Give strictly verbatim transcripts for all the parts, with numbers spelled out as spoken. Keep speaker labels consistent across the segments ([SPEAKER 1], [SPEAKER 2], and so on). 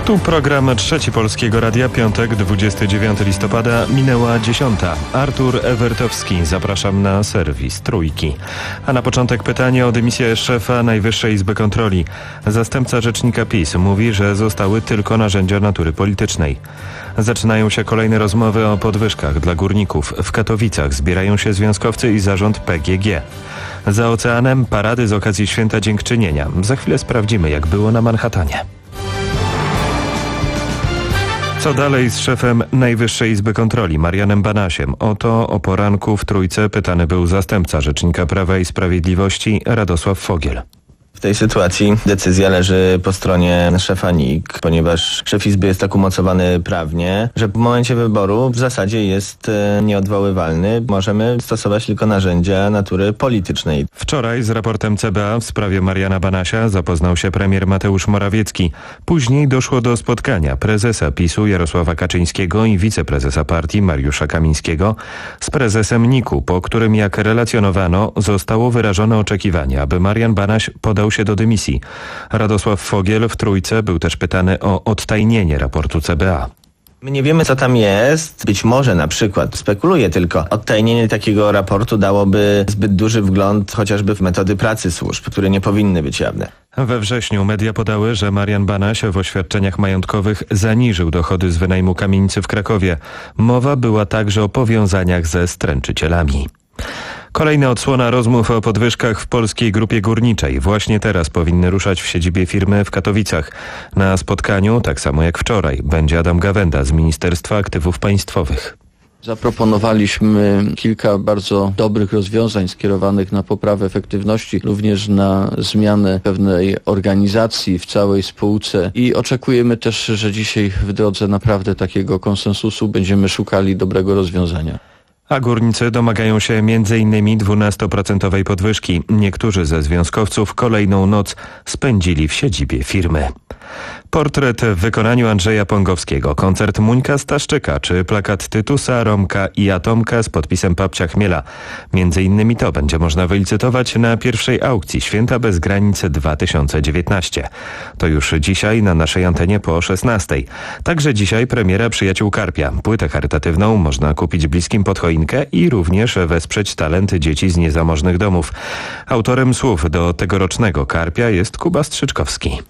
[SPEAKER 1] Tu program Trzeci Polskiego Radia, piątek, dwudziestego dziewiątego listopada, minęła dziesiąta. Artur Ewertowski, zapraszam na serwis Trójki. A na początek pytanie o dymisję szefa Najwyższej Izby Kontroli. Zastępca rzecznika PiS mówi, że zostały tylko narzędzia natury politycznej. Zaczynają się kolejne rozmowy o podwyżkach dla górników. W Katowicach zbierają się związkowcy i zarząd P G G. Za oceanem parady z okazji Święta Dziękczynienia. Za chwilę sprawdzimy, jak było na Manhattanie. Co dalej z szefem Najwyższej Izby Kontroli, Marianem Banasiem? O to o poranku w Trójce pytany był zastępca rzecznika Prawa i Sprawiedliwości Radosław Fogiel.
[SPEAKER 2] W tej sytuacji decyzja leży po stronie szefa N I K, ponieważ szef Izby jest tak umocowany prawnie, że w momencie wyboru w zasadzie jest nieodwoływalny. Możemy stosować tylko narzędzia natury politycznej.
[SPEAKER 1] Wczoraj z raportem C B A w sprawie Mariana Banasia zapoznał się premier Mateusz Morawiecki. Później doszło do spotkania prezesa PiSu Jarosława Kaczyńskiego i wiceprezesa partii Mariusza Kamińskiego z prezesem N I K-u, po którym, jak relacjonowano, zostało wyrażone oczekiwanie, aby Marian Banaś podał się do dymisji. Radosław Fogiel w Trójce był też pytany o odtajnienie raportu C B A.
[SPEAKER 2] My nie wiemy, co tam jest. Być może na przykład, spekuluję tylko, odtajnienie takiego raportu dałoby zbyt duży wgląd chociażby w metody pracy służb, które nie powinny być jawne.
[SPEAKER 1] We wrześniu media podały, że Marian Banaś w oświadczeniach majątkowych zaniżył dochody z wynajmu kamienicy w Krakowie. Mowa była także o powiązaniach ze stręczycielami. Kolejna odsłona rozmów o podwyżkach w Polskiej Grupie Górniczej. Właśnie teraz powinny ruszać w siedzibie firmy w Katowicach. Na spotkaniu, tak samo jak wczoraj, będzie Adam Gawenda z Ministerstwa Aktywów Państwowych.
[SPEAKER 3] Zaproponowaliśmy kilka bardzo dobrych rozwiązań skierowanych na poprawę efektywności, również na zmianę pewnej organizacji w całej spółce i oczekujemy też, że dzisiaj w drodze naprawdę takiego konsensusu będziemy szukali dobrego rozwiązania.
[SPEAKER 1] A górnicy domagają się między innymi dwunastoprocentowej podwyżki. Niektórzy ze związkowców kolejną noc spędzili w siedzibie firmy. Portret w wykonaniu Andrzeja Pągowskiego, koncert Muńka Staszczyka czy plakat Tytusa, Romka i Atomka z podpisem Papcia Chmiela. Między innymi to będzie można wylicytować na pierwszej aukcji Święta bez granic dwa tysiące dziewiętnaście. To już dzisiaj na naszej antenie po szesnastej. Także dzisiaj premiera Przyjaciół Karpia. Płytę charytatywną można kupić bliskim pod choinkę i również wesprzeć talent dzieci z niezamożnych domów. Autorem słów do tegorocznego Karpia jest Kuba Strzyczkowski.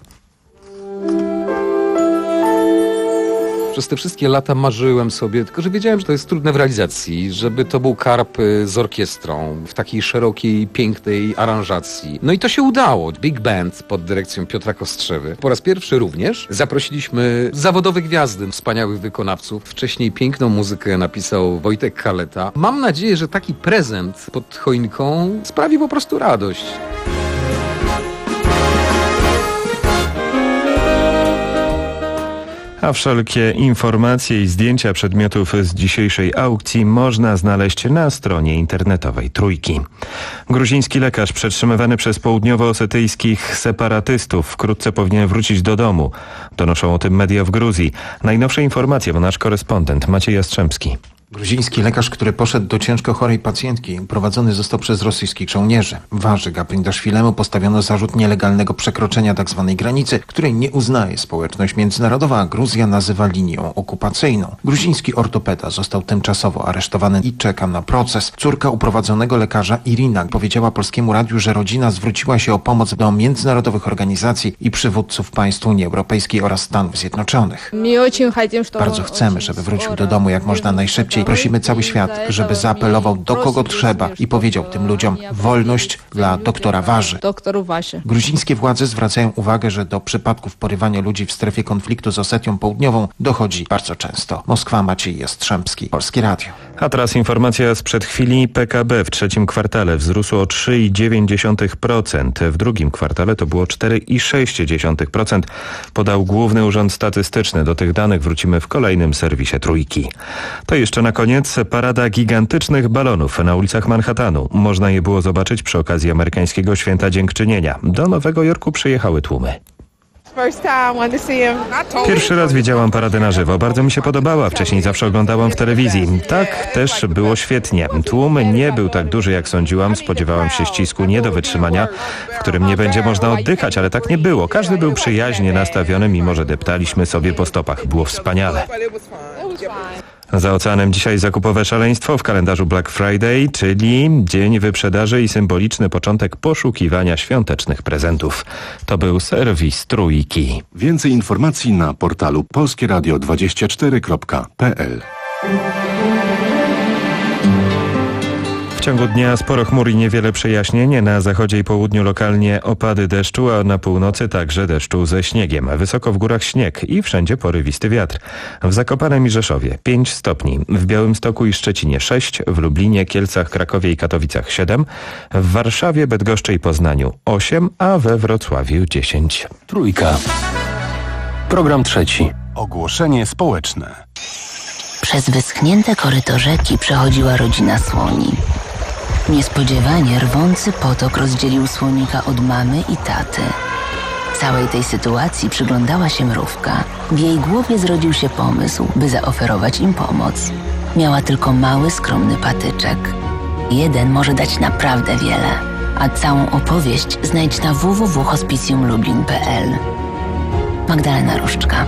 [SPEAKER 4] Przez te wszystkie lata marzyłem sobie, tylko że wiedziałem, że to jest trudne w realizacji, żeby to był Karp z orkiestrą, w takiej szerokiej, pięknej aranżacji. No i to się udało. Big Band pod dyrekcją Piotra Kostrzewy. Po raz pierwszy również zaprosiliśmy zawodowe gwiazdy, wspaniałych wykonawców. Wcześniej piękną muzykę napisał Wojtek Kaleta. Mam nadzieję, że taki prezent pod choinką sprawi po prostu radość.
[SPEAKER 1] A wszelkie informacje i zdjęcia przedmiotów z dzisiejszej aukcji można znaleźć na stronie internetowej Trójki. Gruziński lekarz przetrzymywany przez południowo-osetyjskich separatystów wkrótce powinien wrócić do domu. Donoszą o tym media w Gruzji. Najnowsze informacje ma nasz korespondent Maciej Jastrzębski.
[SPEAKER 5] Gruziński lekarz, który poszedł do ciężko chorej pacjentki, uprowadzony został przez rosyjskich żołnierzy. Waży Gaprindaszwilemu postawiono zarzut nielegalnego przekroczenia tzw. granicy, której nie uznaje społeczność międzynarodowa, a Gruzja nazywa linią okupacyjną. Gruziński ortopeda został tymczasowo aresztowany i czeka na proces. Córka uprowadzonego lekarza Irina powiedziała Polskiemu Radiu, że rodzina zwróciła się o pomoc do międzynarodowych organizacji i przywódców państw Unii Europejskiej oraz Stanów Zjednoczonych. Bardzo chcemy, żeby wrócił do domu jak można najszybciej. Prosimy cały świat, żeby zaapelował do kogo trzeba i powiedział tym ludziom: wolność dla doktora Waży. Gruzińskie władze zwracają uwagę, że do przypadków porywania ludzi w strefie konfliktu z Osetią Południową dochodzi bardzo często. Moskwa, Maciej Jastrzębski, Polskie Radio.
[SPEAKER 1] A teraz informacja sprzed chwili. P K B w trzecim kwartale wzrósł o trzy przecinek dziewięć procent. W drugim kwartale to było cztery przecinek sześć procent. Podał Główny Urząd Statystyczny. Do tych danych wrócimy w kolejnym serwisie Trójki. To jeszcze na koniec parada gigantycznych balonów na ulicach Manhattanu. Można je było zobaczyć przy okazji amerykańskiego Święta Dziękczynienia. Do Nowego Jorku przyjechały tłumy. Pierwszy raz widziałam paradę na żywo. Bardzo mi się podobała. Wcześniej zawsze oglądałam w telewizji. Tak, też było świetnie. Tłum nie był tak duży, jak sądziłam. Spodziewałam się ścisku nie do wytrzymania, w którym nie będzie można oddychać, ale tak nie było. Każdy był przyjaźnie nastawiony, mimo że deptaliśmy sobie po stopach. Było wspaniale. Za oceanem dzisiaj zakupowe szaleństwo w kalendarzu Black Friday, czyli dzień wyprzedaży i symboliczny początek poszukiwania świątecznych prezentów. To był serwis Trójki.
[SPEAKER 6] Więcej informacji na portalu polskie radio dwadzieścia cztery kropka p l.
[SPEAKER 1] W ciągu dnia sporo chmur i niewiele przejaśnień. Na zachodzie i południu lokalnie opady deszczu, a na północy także deszczu ze śniegiem. Wysoko w górach śnieg i wszędzie porywisty wiatr. W Zakopanem i Rzeszowie pięć stopni, w Białymstoku i Szczecinie sześć, w Lublinie, Kielcach, Krakowie i Katowicach siedem, w Warszawie, Bydgoszczy i Poznaniu osiem, a we Wrocławiu dziesięć.
[SPEAKER 7] Trójka. Program trzeci.
[SPEAKER 6] Ogłoszenie społeczne.
[SPEAKER 8] Przez wyschnięte koryto rzeki przechodziła rodzina słoni. Niespodziewanie rwący potok rozdzielił słonika od mamy i taty. Całej tej sytuacji przyglądała się mrówka. W jej głowie zrodził się pomysł, by zaoferować im pomoc. Miała tylko mały, skromny patyczek. Jeden może dać naprawdę wiele, a całą opowieść znajdź na w w w kropka hospicjum lublin kropka p l. Magdalena Różczka.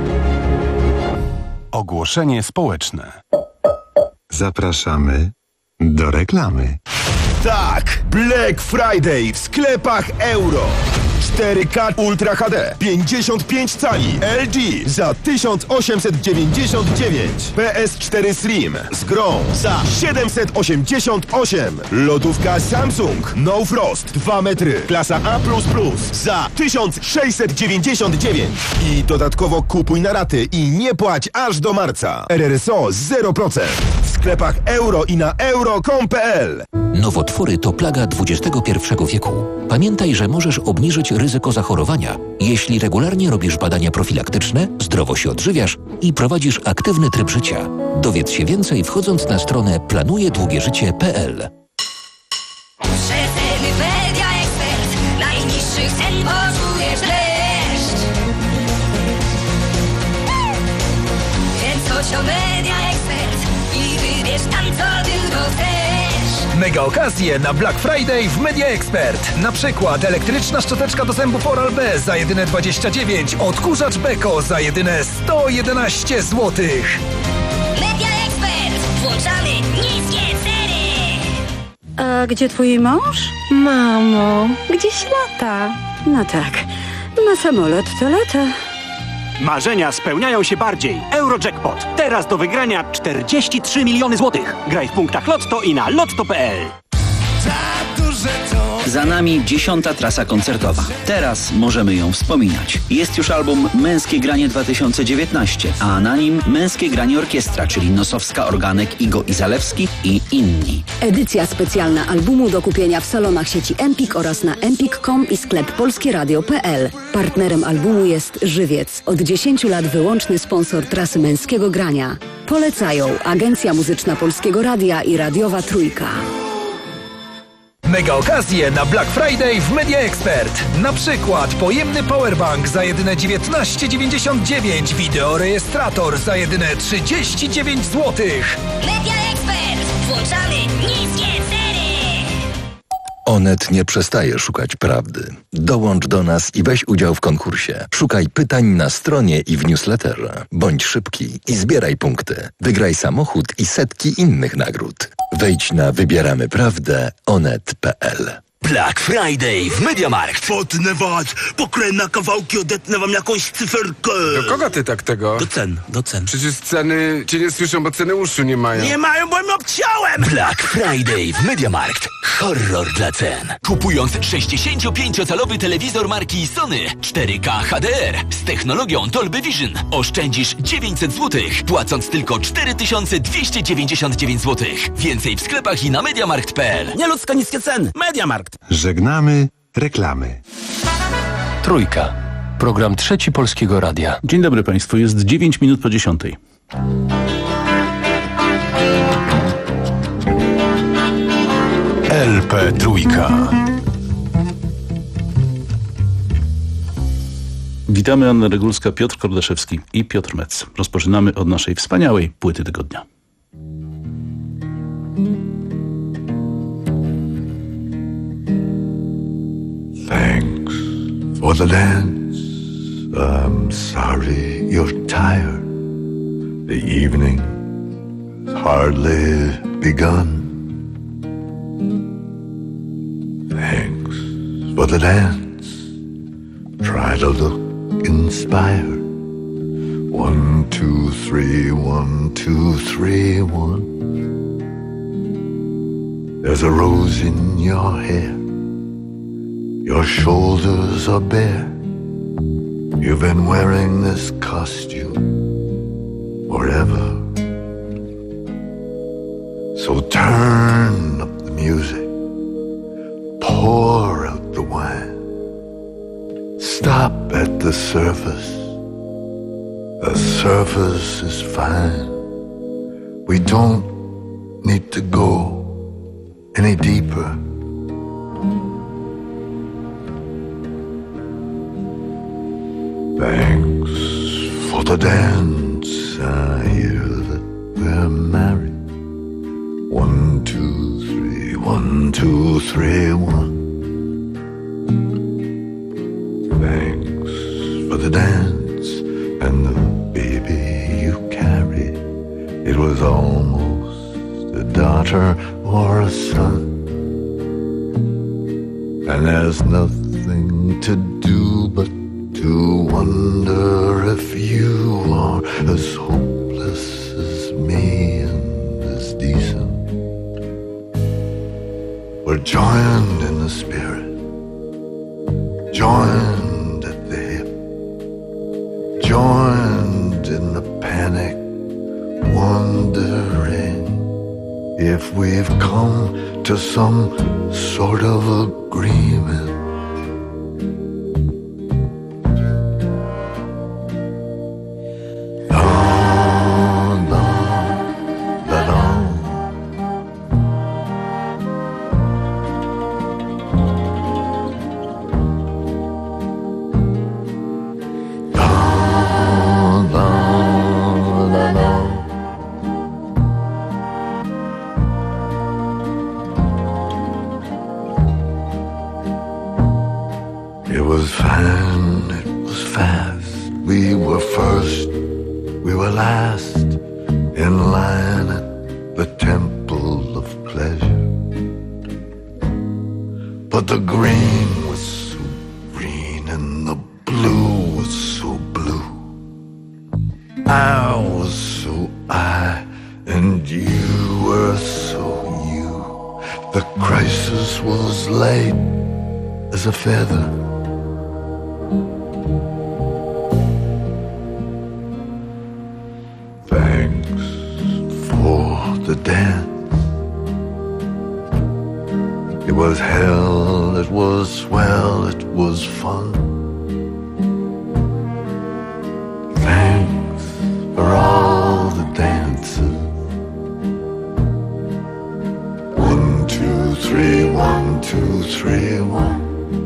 [SPEAKER 6] Ogłoszenie społeczne. Zapraszamy do reklamy.
[SPEAKER 9] Tak! Black Friday w sklepach Euro. cztery K Ultra H D pięćdziesiąt pięć cali L G za tysiąc osiemset dziewięćdziesiąt dziewięć. P S cztery Slim z grą za siedemset osiemdziesiąt osiem. Lodówka Samsung No Frost dwa metry klasa A plus plus za tysiąc sześćset dziewięćdziesiąt dziewięć. I dodatkowo kupuj na raty i nie płać aż do marca. R R S O zero procent. W sklepach Euro i na euro kropka com kropka p l.
[SPEAKER 10] Nowotwory to plaga dwudziestego pierwszego wieku. Pamiętaj, że możesz obniżyć ryzyko zachorowania, jeśli regularnie robisz badania profilaktyczne, zdrowo się odżywiasz i prowadzisz aktywny tryb życia. Dowiedz się więcej wchodząc na stronę planujedługieżycie kropka p l.
[SPEAKER 11] Rzetelny Media Ekspert, najniższych cen poczujesz dreszcz. Więc chodź do Media Ekspert i wybierz tam, co tylko chcesz.
[SPEAKER 12] Mega okazje na Black Friday w Media Expert. Na przykład elektryczna szczoteczka do zębów Oral-B za jedyne dwadzieścia dziewięć, odkurzacz Beko za jedyne sto jedenaście złotych.
[SPEAKER 11] Media Expert. Włączamy niskie ceny.
[SPEAKER 13] A gdzie twój mąż? Mamo, gdzieś lata. No tak, na samolot to lata.
[SPEAKER 14] Marzenia spełniają się bardziej. Eurojackpot. Teraz do wygrania czterdzieści trzy miliony złotych. Graj w punktach Lotto i na lotto kropka p l.
[SPEAKER 15] Za nami dziesiąta trasa koncertowa. Teraz możemy ją wspominać. Jest już album Męskie Granie dwa tysiące dziewiętnaście, a na nim Męskie Granie Orkiestra, czyli Nosowska, Organek, Igo i Zalewski i inni.
[SPEAKER 16] Edycja specjalna albumu do kupienia w salonach sieci Empik oraz na empik kropka com i sklep polskie radio kropka p l. Partnerem albumu jest Żywiec. Od dziesięciu lat wyłączny sponsor trasy Męskiego Grania. Polecają Agencja Muzyczna Polskiego Radia i Radiowa Trójka.
[SPEAKER 12] Mega okazje na Black Friday w Media Expert. Na przykład pojemny powerbank za jedyne dziewiętnaście dziewięćdziesiąt dziewięć, wideorejestrator za jedyne trzydzieści dziewięć złotych.
[SPEAKER 11] Media Expert. Włączamy niskie ceny.
[SPEAKER 17] Onet nie przestaje szukać prawdy. Dołącz do nas i weź udział w konkursie. Szukaj pytań na stronie i w newsletterze. Bądź szybki i zbieraj punkty. Wygraj samochód i setki innych nagród. Wejdź na wybieramy prawdę onet kropka p l.
[SPEAKER 18] Black Friday w Mediamarkt. Potnę was, pokrę na kawałki, odetnę wam jakąś cyferkę.
[SPEAKER 19] Do kogo ty tak tego?
[SPEAKER 18] Do cen, do cen.
[SPEAKER 19] Przecież ceny cię nie słyszą, bo ceny uszu nie mają.
[SPEAKER 18] Nie mają, bo im obciąłem! Black Friday w Mediamarkt. Horror dla cen. Kupując sześćdziesięciopięciocalowy telewizor marki Sony cztery K H D R z technologią Dolby Vision oszczędzisz dziewięćset złotych, płacąc tylko cztery tysiące dwieście dziewięćdziesiąt dziewięć złotych. Więcej w sklepach i na mediamarkt kropka p l. Nieludzko niskie ceny. Mediamarkt.
[SPEAKER 6] Żegnamy reklamy.
[SPEAKER 7] Trójka. Program trzeci Polskiego Radia.
[SPEAKER 20] Dzień dobry Państwu, jest dziewięć minut po dziesiątej.
[SPEAKER 6] L P Trójka.
[SPEAKER 20] Witamy, Anna Regulska, Piotr Kordaszewski i Piotr Metz. Rozpoczynamy od naszej wspaniałej płyty tygodnia.
[SPEAKER 21] Thanks for the dance. I'm sorry you're tired. The evening's hardly begun. Thanks for the dance. Try to look inspired. One, two, three, one, two, three, one. There's a rose in your hair. Your shoulders are bare. You've been wearing this costume forever. So turn up the music. Pour out the wine. Stop at the surface. The surface is fine. We don't need to go any deeper. Thanks for the dance. I hear that we're married. One, two, three, one, two, three, one. Thanks for the dance and the baby you carried. It was almost a daughter or a son. And there's nothing to do but to wonder if you are as hopeless as me and as decent. We're joined in the spirit, joined at the hip, joined in the panic, wondering if we've come to some sort of agreement. It was fine, it was fast. We were first, we were last, in line at the temple of pleasure. But the green was so green and the blue was so blue. I was so I and you were so you. The crisis was light as a feather. Thanks for the dance. It was hell, it was swell, it was fun. Thanks for all the dances. One, two, three, one, two, three, one.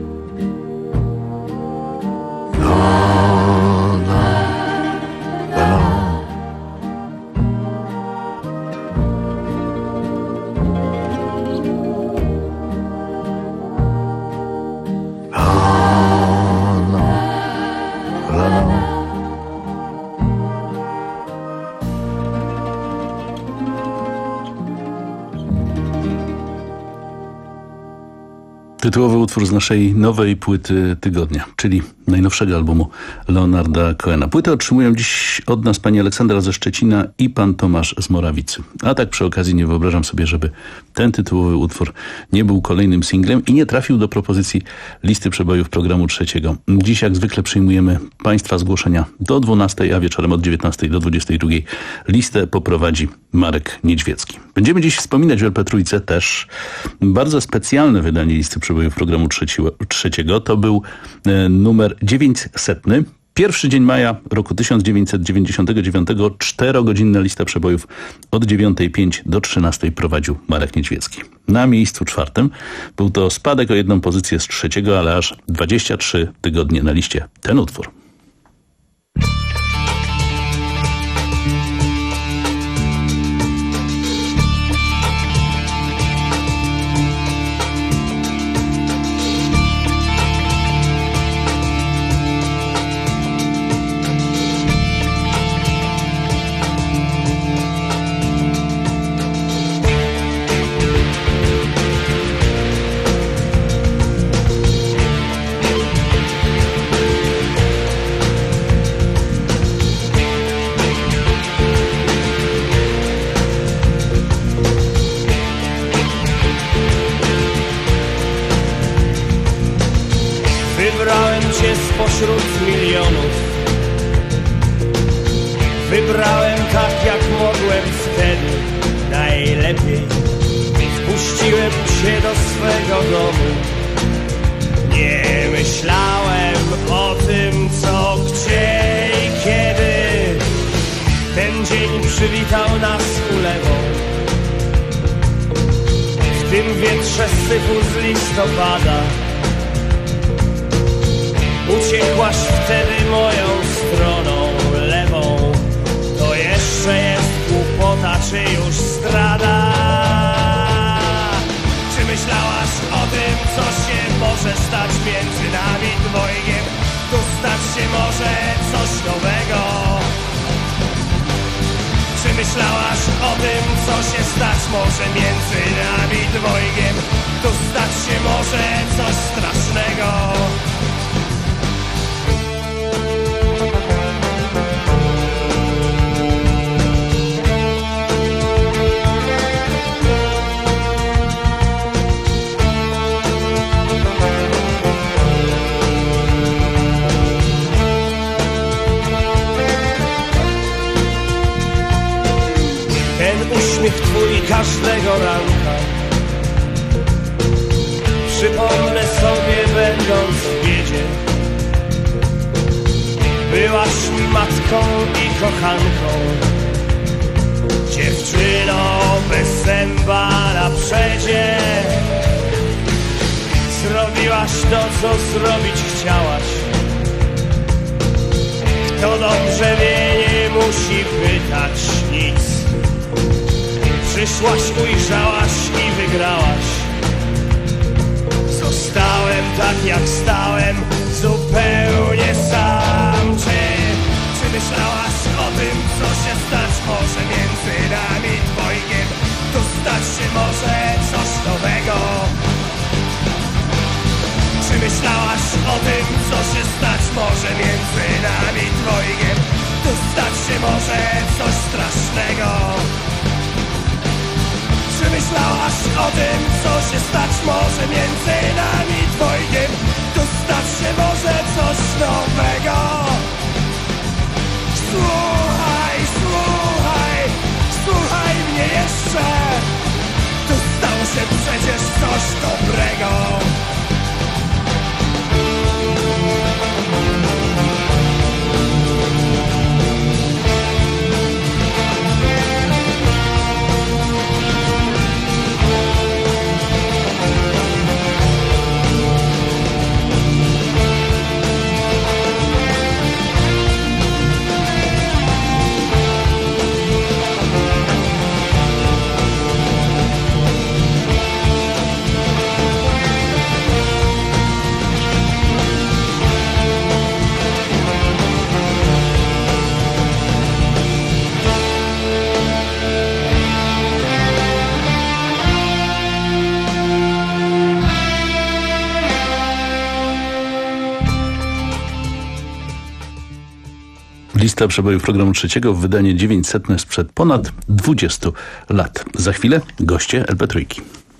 [SPEAKER 20] Tytułowy utwór z naszej nowej płyty tygodnia, czyli najnowszego albumu Leonarda Cohena. Płytę otrzymują dziś od nas pani Aleksandra ze Szczecina i pan Tomasz z Morawicy. A tak przy okazji nie wyobrażam sobie, żeby ten tytułowy utwór nie był kolejnym singlem i nie trafił do propozycji listy przebojów programu trzeciego. Dziś jak zwykle przyjmujemy państwa zgłoszenia do dwunastej, a wieczorem od dziewiętnastej do dwudziestej drugiej. Listę poprowadzi Marek Niedźwiecki. Będziemy dziś wspominać w el pe trójce też bardzo specjalne wydanie listy przebojów programu trzeciego. To był e, numer dziewięćsetny. Pierwszy dzień maja roku tysiąc dziewięćset dziewięćdziesiątego dziewiątego, czterogodzinna lista przebojów od dziewiątej pięć do trzynastej prowadził Marek Niedźwiecki. Na miejscu czwartym był to spadek o jedną pozycję z trzeciego, ale aż dwadzieścia trzy tygodnie na liście. Ten utwór.
[SPEAKER 2] Wybrałem cię spośród milionów. Wybrałem tak jak mogłem wtedy najlepiej. Wpuściłem cię do swego domu. Nie myślałem o tym co, gdzie i kiedy. Ten dzień przywitał nas ulewą. W tym wietrze syfu z listopada. Uciekłaś wtedy moją stroną lewą. To jeszcze jest głupota, czy już zdrada? Czy myślałaś o tym, co się może stać między nami dwojgiem? Tu stać się może coś nowego. Czy myślałaś o tym, co się stać może między nami dwojgiem? Tu stać się może coś strasznego. Uśmiech twój każdego ranka przypomnę sobie będąc w biedzie. Byłaś mi matką i kochanką, dziewczyną bez zęba na przedzie. Zrobiłaś to, co zrobić chciałaś. Kto dobrze wie, nie musi pytać nic. Przyszłaś, ujrzałaś i wygrałaś. Zostałem tak jak stałem, zupełnie sam. Czy, czy myślałaś o tym, co się stać może między nami dwojgiem? Tu stać się może coś nowego. Czy myślałaś o tym, co się stać może między nami dwojgiem? Tu stać się może coś strasznego. Czy myślałaś o tym, co się stać może między nami dwojgiem? Tu stać się może coś nowego. Słuchaj, słuchaj, słuchaj mnie jeszcze. Tu stało się przecież coś dobrego.
[SPEAKER 20] Lista przebojów programu trzeciego w wydaniu dziewięćsetne sprzed ponad dwudziestu lat. Za chwilę goście L P trójki.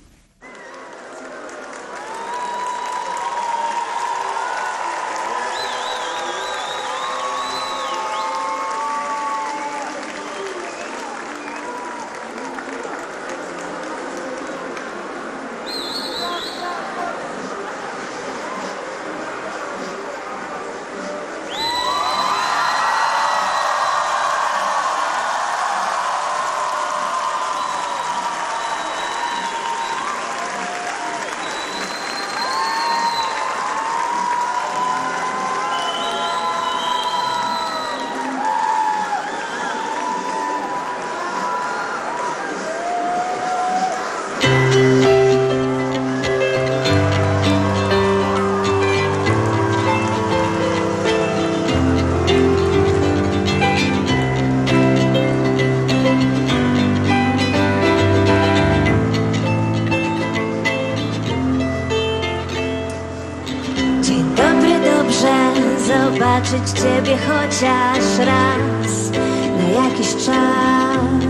[SPEAKER 22] zobaczyć Ciebie chociaż raz, na jakiś czas.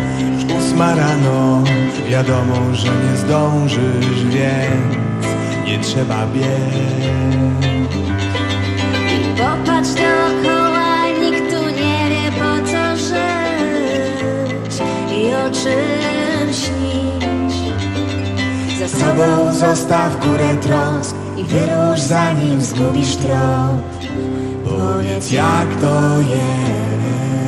[SPEAKER 23] Ósma rano, wiadomo, że nie zdążysz, więc
[SPEAKER 2] nie trzeba biec.
[SPEAKER 22] Popatrz dookoła, nikt tu nie wie po co żyć i o czym śnić. Za sobą zostaw górę trosk i wyrusz zanim zgubisz trop. Powiedz jak to jest,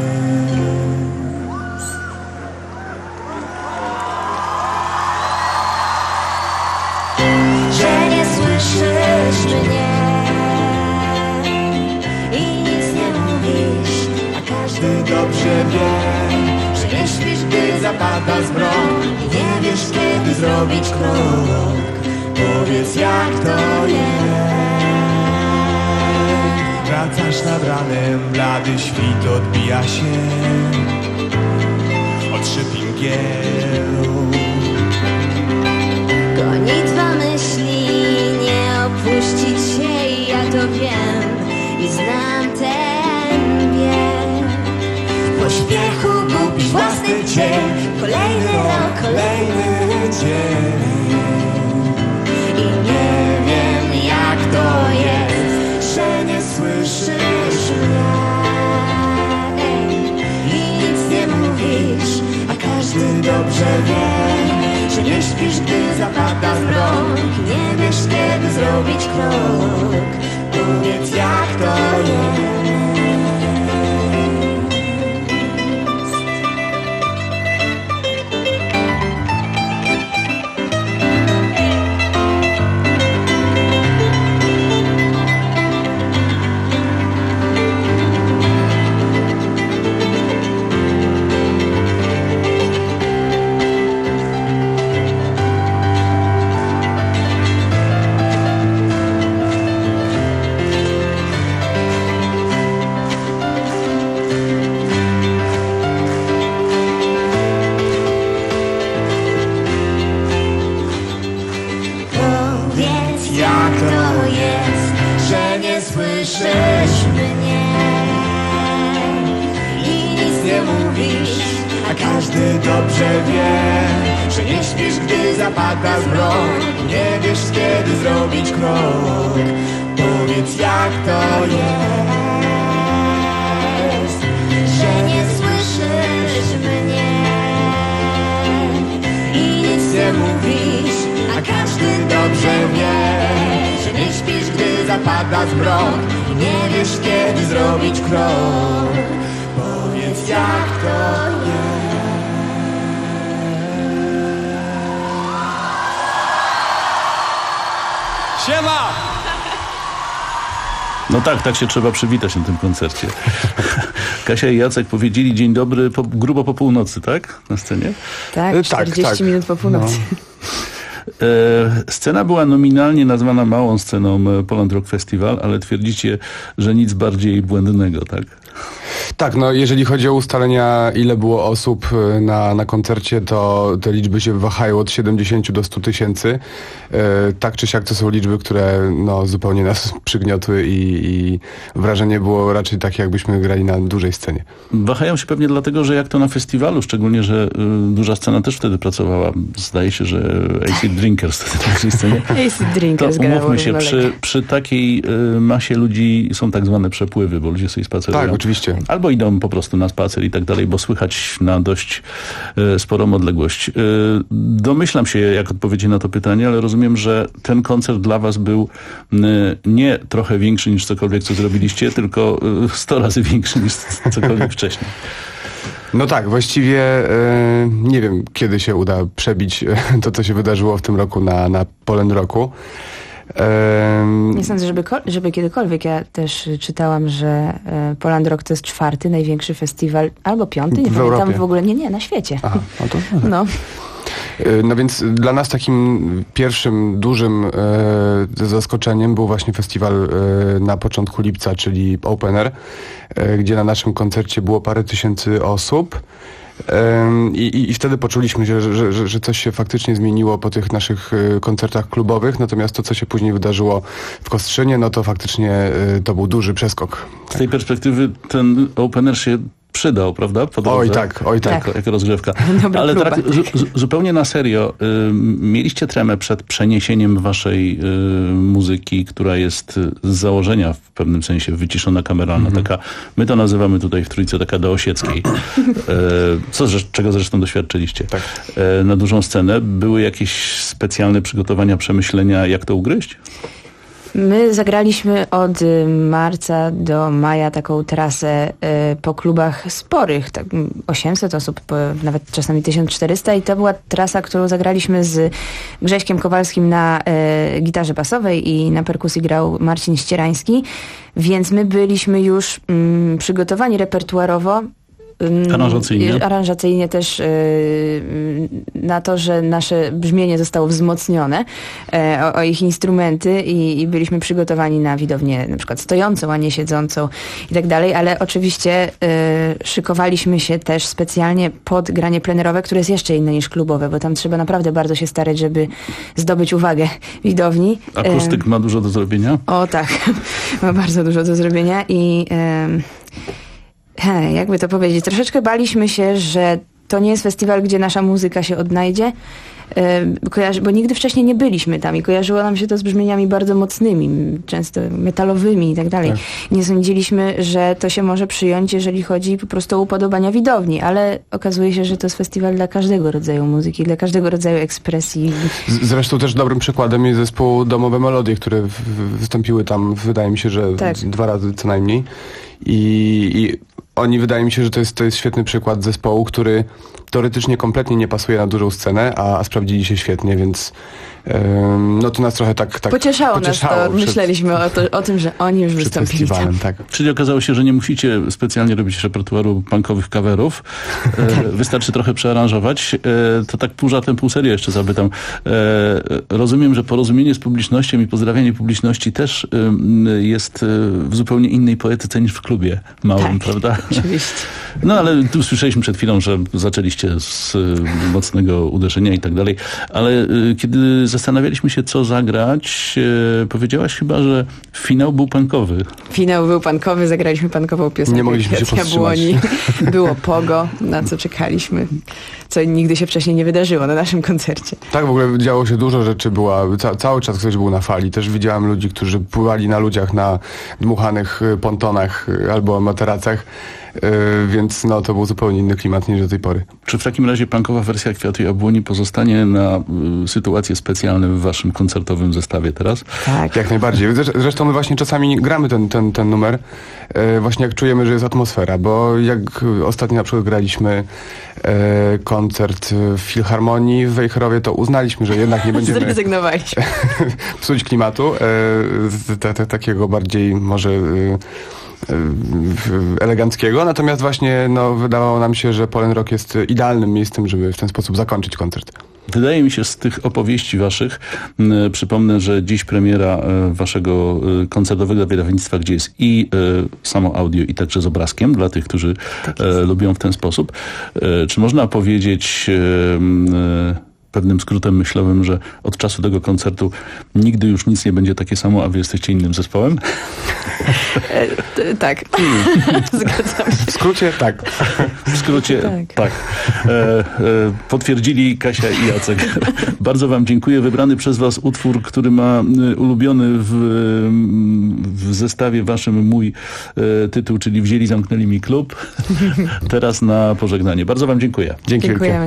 [SPEAKER 22] że nie słyszysz mnie i nic nie mówisz, a każdy dobrze wie, że nie śpisz, gdy zapada zmrok i nie wiesz kiedy zrobić krok. Powiedz jak to jest.
[SPEAKER 2] Wracasz nad ranem, blady świt odbija się od szyb mgieł.
[SPEAKER 22] Gonitwa myśli nie opuścić się i ja to wiem i znam ten bieg. W pośpiechu gubisz własny cień, kolejny rok, kolejny dzień. I nie wiem jak to jest, że nie słyszysz mnie i nic nie mówisz, a każdy dobrze wie, że nie śpisz, gdy zapada zmrok. Nie wiesz kiedy zrobić krok. Powiedz jak to jest. Dobrze wie, że nie śpisz, gdy zapada zmrok. Nie wiesz kiedy zrobić krok. Powiedz jak to jest, że nie słyszysz mnie i nic nie mówisz, a każdy dobrze wie, że nie śpisz, gdy zapada zmrok. Nie wiesz kiedy zrobić krok. Powiedz jak to jest.
[SPEAKER 2] Siema!
[SPEAKER 20] No tak, tak się trzeba przywitać na tym koncercie. Kasia i Jacek powiedzieli dzień dobry po, grubo po północy, tak? Na scenie?
[SPEAKER 3] Tak, czterdzieści tak, tak. minut po północy.
[SPEAKER 20] No. E, scena była nominalnie nazwana małą sceną Poland Rock Festival, ale twierdzicie, że nic bardziej błędnego, tak?
[SPEAKER 19] Tak, no jeżeli chodzi o ustalenia, ile było osób na, na koncercie, to te liczby się wahają od siedemdziesięciu do stu tysięcy. E, tak czy siak to są liczby, które no, zupełnie nas przygniotły i, i wrażenie było raczej takie, jakbyśmy grali na dużej scenie.
[SPEAKER 20] Wahają się pewnie dlatego, że jak to na festiwalu, szczególnie, że y, duża scena też wtedy pracowała. Zdaje się, że Acid Drinkers wtedy na tej scenie.
[SPEAKER 3] Acid Drinkers
[SPEAKER 20] to umówmy się, przy, przy takiej y, masie ludzi są tak zwane przepływy, bo ludzie sobie spacerują.
[SPEAKER 19] Tak, oczywiście.
[SPEAKER 20] Albo idą po prostu na spacer i tak dalej, bo słychać na dość y, sporą odległość. Y, domyślam się, jak odpowiedzi na to pytanie, ale rozumiem, że ten koncert dla was był y, nie trochę większy niż cokolwiek, co zrobiliście, tylko sto razy większy niż cokolwiek wcześniej.
[SPEAKER 19] No tak, właściwie e, nie wiem, kiedy się uda przebić to, co się wydarzyło w tym roku na, na Poland Rocku.
[SPEAKER 3] Um, nie sądzę, żeby, żeby kiedykolwiek. Ja też czytałam, że Poland Rock to jest czwarty największy festiwal, albo piąty, nie pamiętam w ogóle. Nie, nie, na świecie.
[SPEAKER 19] Aha, no to...
[SPEAKER 3] No.
[SPEAKER 19] No więc dla nas takim pierwszym dużym e, zaskoczeniem był właśnie festiwal e, na początku lipca, czyli Open Air, e, gdzie na naszym koncercie było parę tysięcy osób. I, i, I wtedy poczuliśmy, że, że, że, że coś się faktycznie zmieniło po tych naszych koncertach klubowych, natomiast to, co się później wydarzyło w Kostrzynie, no to faktycznie to był duży przeskok.
[SPEAKER 20] Z tej perspektywy ten Open Air się przydał, prawda? Po drodze.
[SPEAKER 19] Oj tak, oj tak.
[SPEAKER 20] Jako, jako rozgrzewka.
[SPEAKER 3] Dobra
[SPEAKER 20] Ale
[SPEAKER 3] próba.
[SPEAKER 20] tak zu, zupełnie na serio, y, mieliście tremę przed przeniesieniem waszej y, muzyki, która jest z założenia w pewnym sensie wyciszona kameralna, mhm. taka, my to nazywamy tutaj w Trójce taka do Osieckiej, y, co, czego zresztą doświadczyliście.
[SPEAKER 19] Tak.
[SPEAKER 20] Y, na dużą scenę były jakieś specjalne przygotowania, przemyślenia, jak to ugryźć?
[SPEAKER 3] My zagraliśmy od marca do maja taką trasę y, po klubach sporych, tak osiemset osób, po, nawet czasami tysiąc czterysta i to była trasa, którą zagraliśmy z Grześkiem Kowalskim na y, gitarze basowej i na perkusji grał Marcin Ścierański, więc my byliśmy już y, przygotowani repertuarowo.
[SPEAKER 20] Aranżacyjnie.
[SPEAKER 3] Aranżacyjnie też yy, na to, że nasze brzmienie zostało wzmocnione yy, o, o ich instrumenty i, i byliśmy przygotowani na widownię na przykład stojącą, a nie siedzącą i tak dalej, ale oczywiście yy, szykowaliśmy się też specjalnie pod granie plenerowe, które jest jeszcze inne niż klubowe, bo tam trzeba naprawdę bardzo się starać, żeby zdobyć uwagę widowni.
[SPEAKER 20] Akustyk yy, ma dużo do zrobienia?
[SPEAKER 3] O tak, ma bardzo dużo do zrobienia i yy, He, jakby to powiedzieć, troszeczkę baliśmy się, że to nie jest festiwal, gdzie nasza muzyka się odnajdzie, yy, kojarzy, bo nigdy wcześniej nie byliśmy tam i kojarzyło nam się to z brzmieniami bardzo mocnymi, często metalowymi i tak dalej. Tak. Nie sądziliśmy, że to się może przyjąć, jeżeli chodzi po prostu o upodobania widowni, ale okazuje się, że to jest festiwal dla każdego rodzaju muzyki, dla każdego rodzaju ekspresji.
[SPEAKER 19] Z, zresztą też dobrym przykładem jest zespół Domowe Melodie, które w, wystąpiły tam, wydaje mi się, że tak. dwa razy co najmniej. I, i oni, wydaje mi się, że to jest, to jest świetny przykład zespołu, który teoretycznie kompletnie nie pasuje na dużą scenę, a, a sprawdzili się świetnie, więc ym, no to nas trochę tak, tak
[SPEAKER 3] pocieszało, pocieszało nas to.
[SPEAKER 19] Przed,
[SPEAKER 3] myśleliśmy o, to, o tym, że oni już wystąpili tam.
[SPEAKER 19] Tak.
[SPEAKER 20] Czyli okazało się, że nie musicie specjalnie robić repertuaru punkowych coverów. E, wystarczy trochę przearanżować. E, to tak pół żartem, pół serio jeszcze zapytam. E, rozumiem, że porozumienie z publicznością i pozdrawianie publiczności też e, jest w zupełnie innej poetyce niż w klubie małym,
[SPEAKER 3] tak,
[SPEAKER 20] prawda?
[SPEAKER 3] Oczywiście.
[SPEAKER 20] No ale tu słyszeliśmy przed chwilą, że zaczęliście z mocnego uderzenia i tak dalej, ale kiedy zastanawialiśmy się, co zagrać, powiedziałaś chyba, że finał był punkowy.
[SPEAKER 3] Finał był punkowy, zagraliśmy punkową piosenkę.
[SPEAKER 19] Nie mogliśmy się powstrzymać.
[SPEAKER 3] Było pogo, na co czekaliśmy, co nigdy się wcześniej nie wydarzyło na naszym koncercie.
[SPEAKER 19] Tak, w ogóle działo się dużo rzeczy, była, ca cały czas ktoś był na fali. Też widziałem ludzi, którzy pływali na ludziach na dmuchanych pontonach albo materacach. Yy, więc no, to był zupełnie inny klimat niż do tej pory.
[SPEAKER 20] Czy w takim razie punkowa wersja Kwiatu Jabłoni pozostanie na y, sytuacje specjalne w waszym koncertowym zestawie teraz?
[SPEAKER 19] Tak, jak najbardziej. Zresztą my właśnie czasami gramy ten, ten, ten numer, yy, właśnie jak czujemy, że jest atmosfera, bo jak ostatnio na przykład graliśmy yy, koncert w Filharmonii w Wejherowie, to uznaliśmy, że jednak nie będziemy
[SPEAKER 3] zrezygnowaliśmy.
[SPEAKER 19] psuć klimatu, yy, t, t, takiego bardziej może yy, eleganckiego, natomiast właśnie no, wydawało nam się, że Polen Rock jest idealnym miejscem, żeby w ten sposób zakończyć koncert.
[SPEAKER 20] Wydaje mi się z tych opowieści waszych, y, przypomnę, że dziś premiera y, waszego y, koncertowego wydawnictwa, gdzie jest i y, samo audio, i także z obrazkiem, dla tych, którzy tak y, lubią w ten sposób. Y, czy można powiedzieć y, y, pewnym skrótem myślowym, że od czasu tego koncertu nigdy już nic nie będzie takie samo, a wy jesteście innym zespołem?
[SPEAKER 3] E, tak. Zgadzam się.
[SPEAKER 19] W skrócie tak.
[SPEAKER 20] W skrócie tak. tak. E, e, potwierdzili Kasia i Jacek. Bardzo wam dziękuję. Wybrany przez was utwór, który ma ulubiony w, w zestawie waszym mój e, tytuł, czyli Wzięli, zamknęli mi klub. Teraz na pożegnanie. Bardzo wam dziękuję.
[SPEAKER 19] Dzięki.
[SPEAKER 3] Dziękujemy.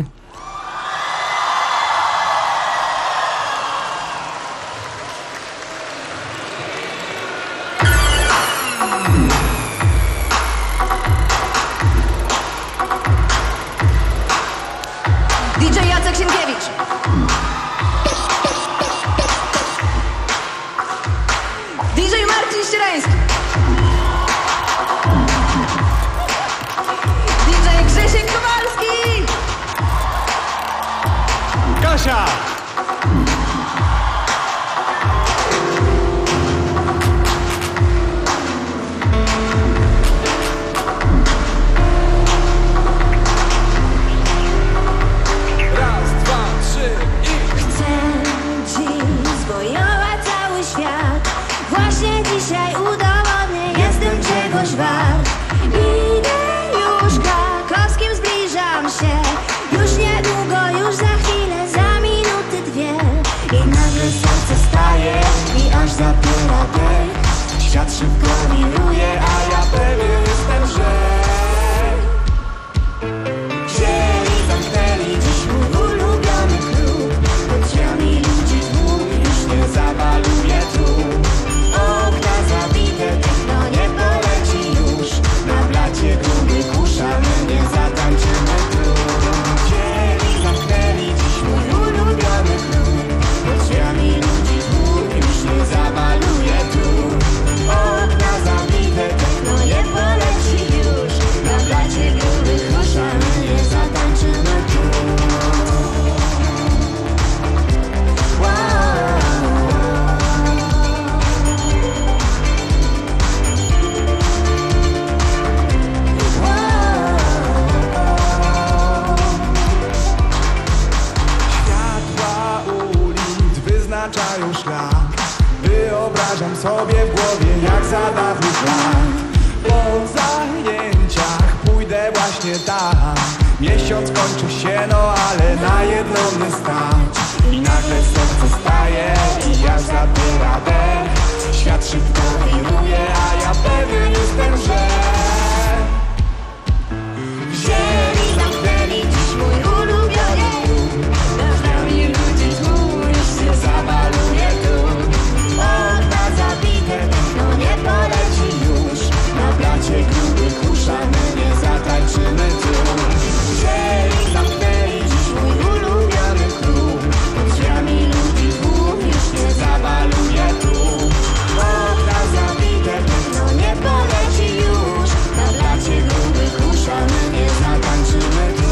[SPEAKER 22] Właśnie dzisiaj udowodnię, jestem czegoś wart. Idę już
[SPEAKER 2] zapiera dech. Świat szybko wiruje, a ja pewien jestem, że wzięli, zamknęli dziś mój ulubiony klub. Pod drzwiami ludzi tłum, już nie zawaluje tu. Okna zabite, techno nie poleci już. Na blacie gruby kusza, my nie zatańczymy tu. Wzięli, zamknęli dziś mój ulubiony klub. Pod drzwiami ludzi tłum, już nie zawaluje tu. Okna zabite, techno nie poleci już. Na blacie gruby kusza, my nie zatańczymy tu. Światła ulic wyznaczają szlak. Wyobrażam sobie w głowie jak za dawnych lat. Po zajęciach pójdę właśnie tam. Miesiąc kończy się, no ale na jedno mnie stać. I nagle serce staje i aż zabiera dech. Świat szybko wiruje, a ja pewien jestem, że wzięli, zamknęli dziś mój ulubiony. Na nami ludzi tłum, już się zawaluje tu. Okna zabite, no nie poleci już. Na blacie gruby kusza, my nie zatańczymy tu. Wzięli, zamknęli dziś mój ulubiony klub. Pod drzwiami ludzi tłum, już nie zawaluje tu. Okna zabite, no nie poleci już. Na blacie gruby kusza, my nie zatańczymy tu.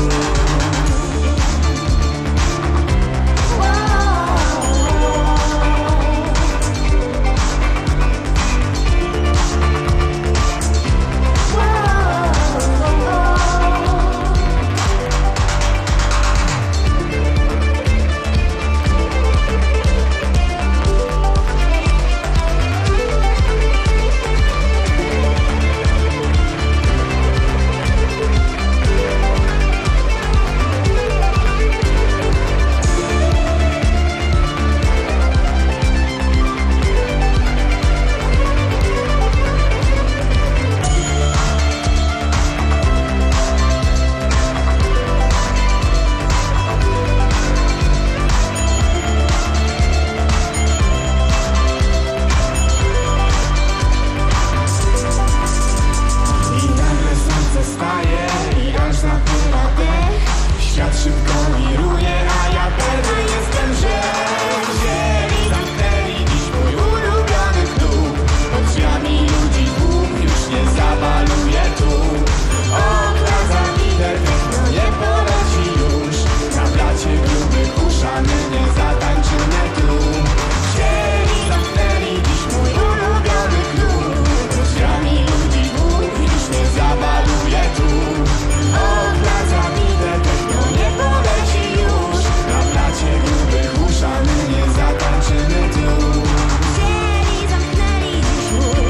[SPEAKER 2] I nagle słońce staje i aż zapiera dech. Świat szybko wiruje, a ja pewny jestem, że wzięli, zamknęli dziś mój ulubiony klub. Pod drzwiami ludzi tłum, już nie zawaluje tu. Okna zabite, techno nie poleci już. Na blacie gruby kusza, my nie zatańczymy tu. Wzięli, zamknęli dziś mój ulubiony klub. Pod drzwiami ludzi tłum, już nie zawaluje tu. Okna zabite, techno nie poleci już. Na blacie gruby kusza, my nie zatańczymy tu. Wzięli, zamknęli dziś mój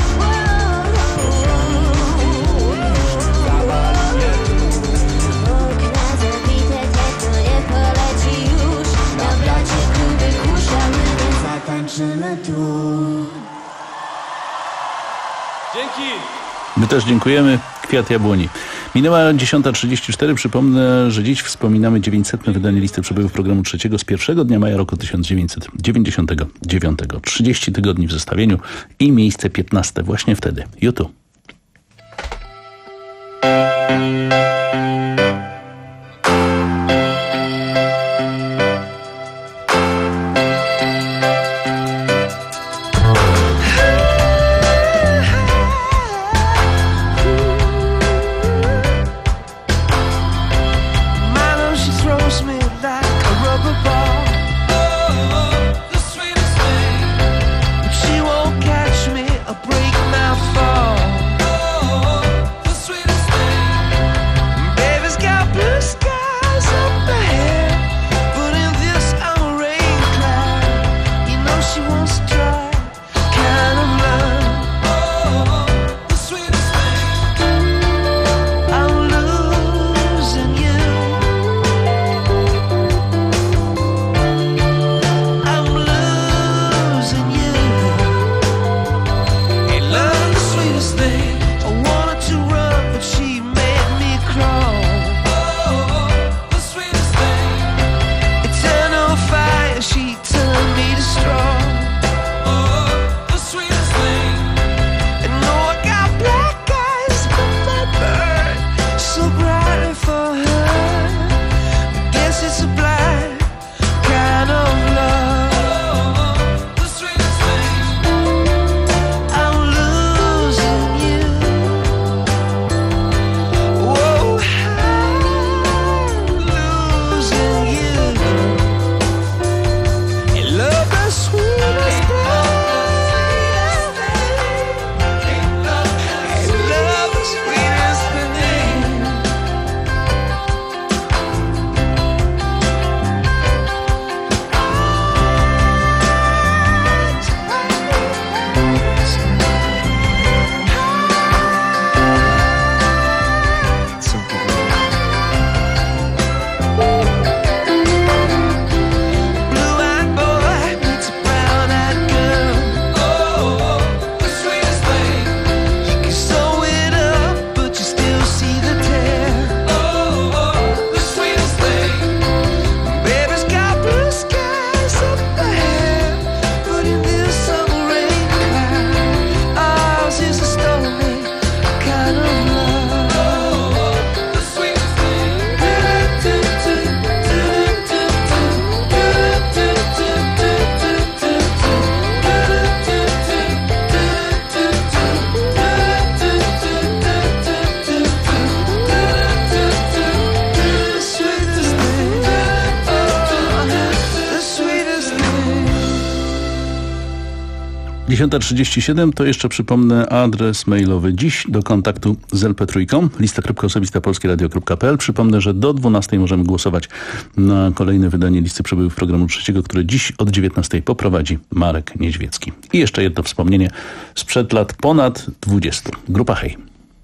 [SPEAKER 2] zawaluje tu. Okna zabite, techno nie poleci już. Na blacie gruby kusza, my nie zatańczymy tu.
[SPEAKER 20] Dzięki! My też dziękujemy. Kwiat jabłoni. Minęła dziesiąta trzydzieści cztery. Przypomnę, że dziś wspominamy dziewięćsetne wydanie listy przebojów programu trzeciego z pierwszego dnia maja roku tysiąc dziewięćset dziewięćdziesiątego dziewiątego. trzydzieści tygodni w zestawieniu i miejsce piętnaste właśnie wtedy. YouTube.
[SPEAKER 2] Milo, she throws me like a rubber ball. Oh, the sweetest thing. But she won't catch me or break my fall. Oh, the sweetest thing.
[SPEAKER 20] dziesiąta trzydzieści siedem to jeszcze przypomnę adres mailowy dziś do kontaktu z el pe trzy. lista kropka osobista polskie radio kropka pe el. Przypomnę, że do dwunastej możemy głosować na kolejne wydanie listy przebojów programu trzeciego, które dziś od dziewiętnastej poprowadzi Marek Niedźwiecki. I jeszcze jedno wspomnienie sprzed lat ponad dwudziestu. Grupa Hej.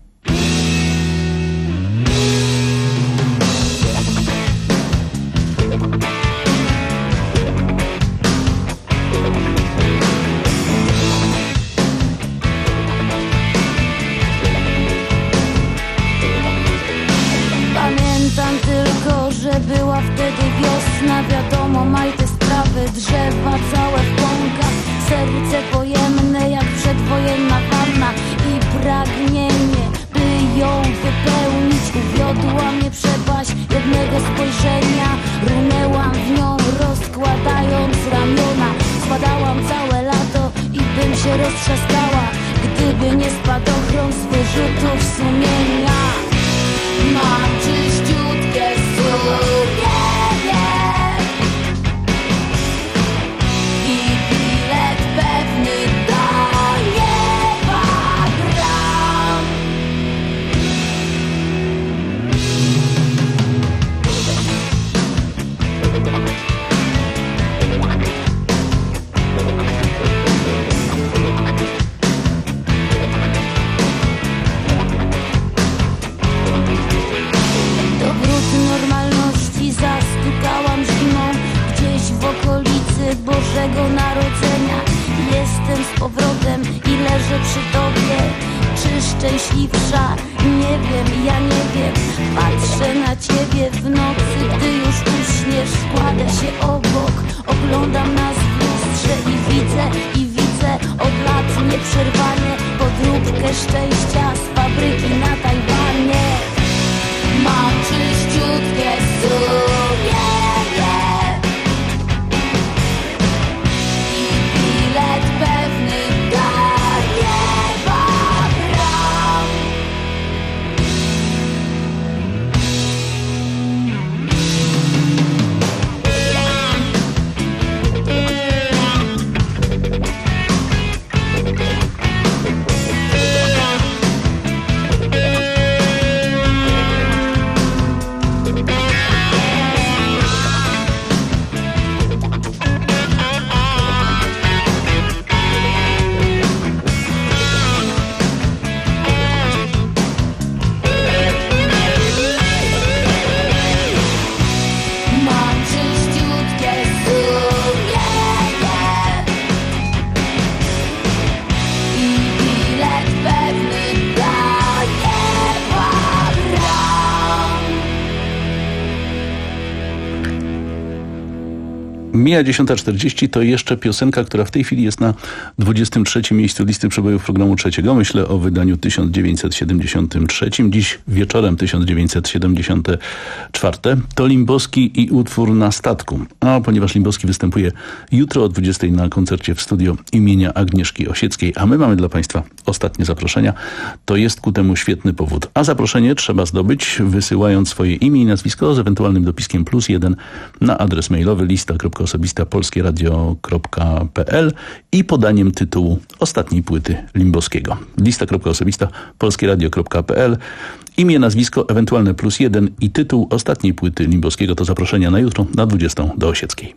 [SPEAKER 22] Pamiętam tylko, że była wtedy wiosna. Wiadomo, maj te sprawy, drzewa całe w pąkach. Serce pojemne jak przedwojenna wanna. I pragnienie, by ją wypełnić. Uwiodła mnie przepaść jednego spojrzenia. Runęłam w nią, rozkładając ramiona. Spadałam całe lato i bym się roztrzaskała, gdyby nie spadochron z wyrzutów sumienia. Mam czyściutkie sumienie i bilet pewny do nieba gram. Zastukałam zimą gdzieś w okolicy Bożego Narodzenia. Jestem z powrotem i leżę przy tobie. Czy szczęśliwsza? Nie wiem, ja nie wiem. Patrzę na ciebie w nocy, gdy już uśniesz. Kładę się obok, oglądam nas w lustrze i widzę, i widzę od lat nieprzerwanie podróbkę szczęścia z fabryki na Tajwanie. Mam czyściutkie sumienie i bilet pewny do nieba gram.
[SPEAKER 20] Mija dziesiąta czterdzieści, to jeszcze piosenka, która w tej chwili jest na dwudziestym trzecim miejscu listy przebojów programu trzeciego. Myślę o wydaniu tysiąc dziewięćset siedemdziesiątym trzecim. Dziś wieczorem tysiąc dziewięćset siedemdziesiąty czwarty. To Limbowski i utwór Na statku. A ponieważ Limbowski występuje jutro o dwudziestej na koncercie w studio imienia Agnieszki Osieckiej, a my mamy dla Państwa ostatnie zaproszenia, to jest ku temu świetny powód. A zaproszenie trzeba zdobyć, wysyłając swoje imię i nazwisko z ewentualnym dopiskiem plus jeden na adres mailowy lista kropka osobista polskie radio kropka pe el i podaniem tytułu ostatniej płyty Limbowskiego. lista kropka osobista polskie radio kropka pe el, imię, nazwisko, ewentualne plus jeden i tytuł ostatniej płyty Limbowskiego. To zaproszenia na jutro na dwudziestą do Osieckiej.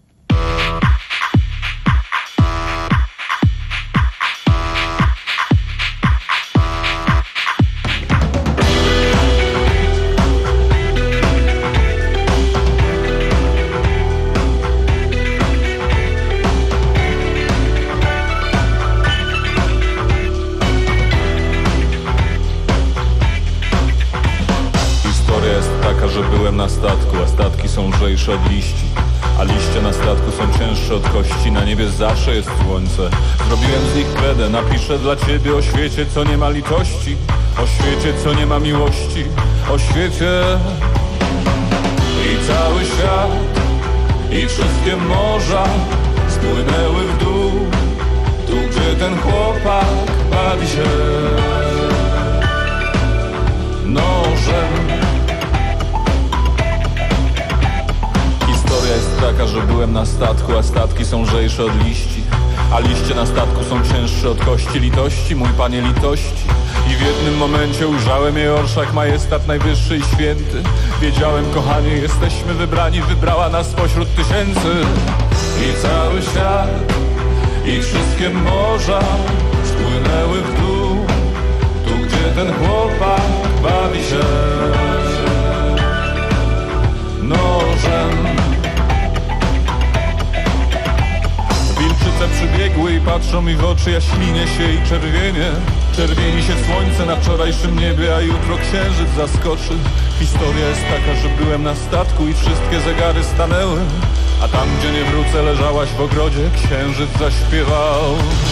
[SPEAKER 4] Na statku, a statki są lżejsze od liści, a liście na statku są cięższe od kości. Na niebie zawsze jest słońce. Zrobiłem z nich kredę, napiszę dla ciebie o świecie, co nie ma litości, o świecie, co nie ma miłości, o świecie i cały świat i wszystkie morza spłynęły w dół, tu gdzie ten chłopak bawi się nożem. Historia jest taka, że byłem na statku, a statki są lżejsze od liści, A liście na statku są cięższe od kości litości, mój panie litości. I w jednym momencie ujrzałem jej orszak, majestat najwyższy i święty. Wiedziałem, kochanie, jesteśmy wybrani, wybrała nas spośród tysięcy. I cały świat, i wszystkie morza spłynęły w dół, tu gdzie ten chłopak bawi się nożem. Wilczyce przybiegły i patrzą mi w oczy, ja ślinię się i czerwienie. Czerwieni się słońce na wczorajszym niebie, a jutro księżyc zaskoczy. Historia jest taka, że byłem na statku i wszystkie zegary stanęły, a tam, gdzie nie wrócę, leżałaś w ogrodzie, księżyc zaśpiewał.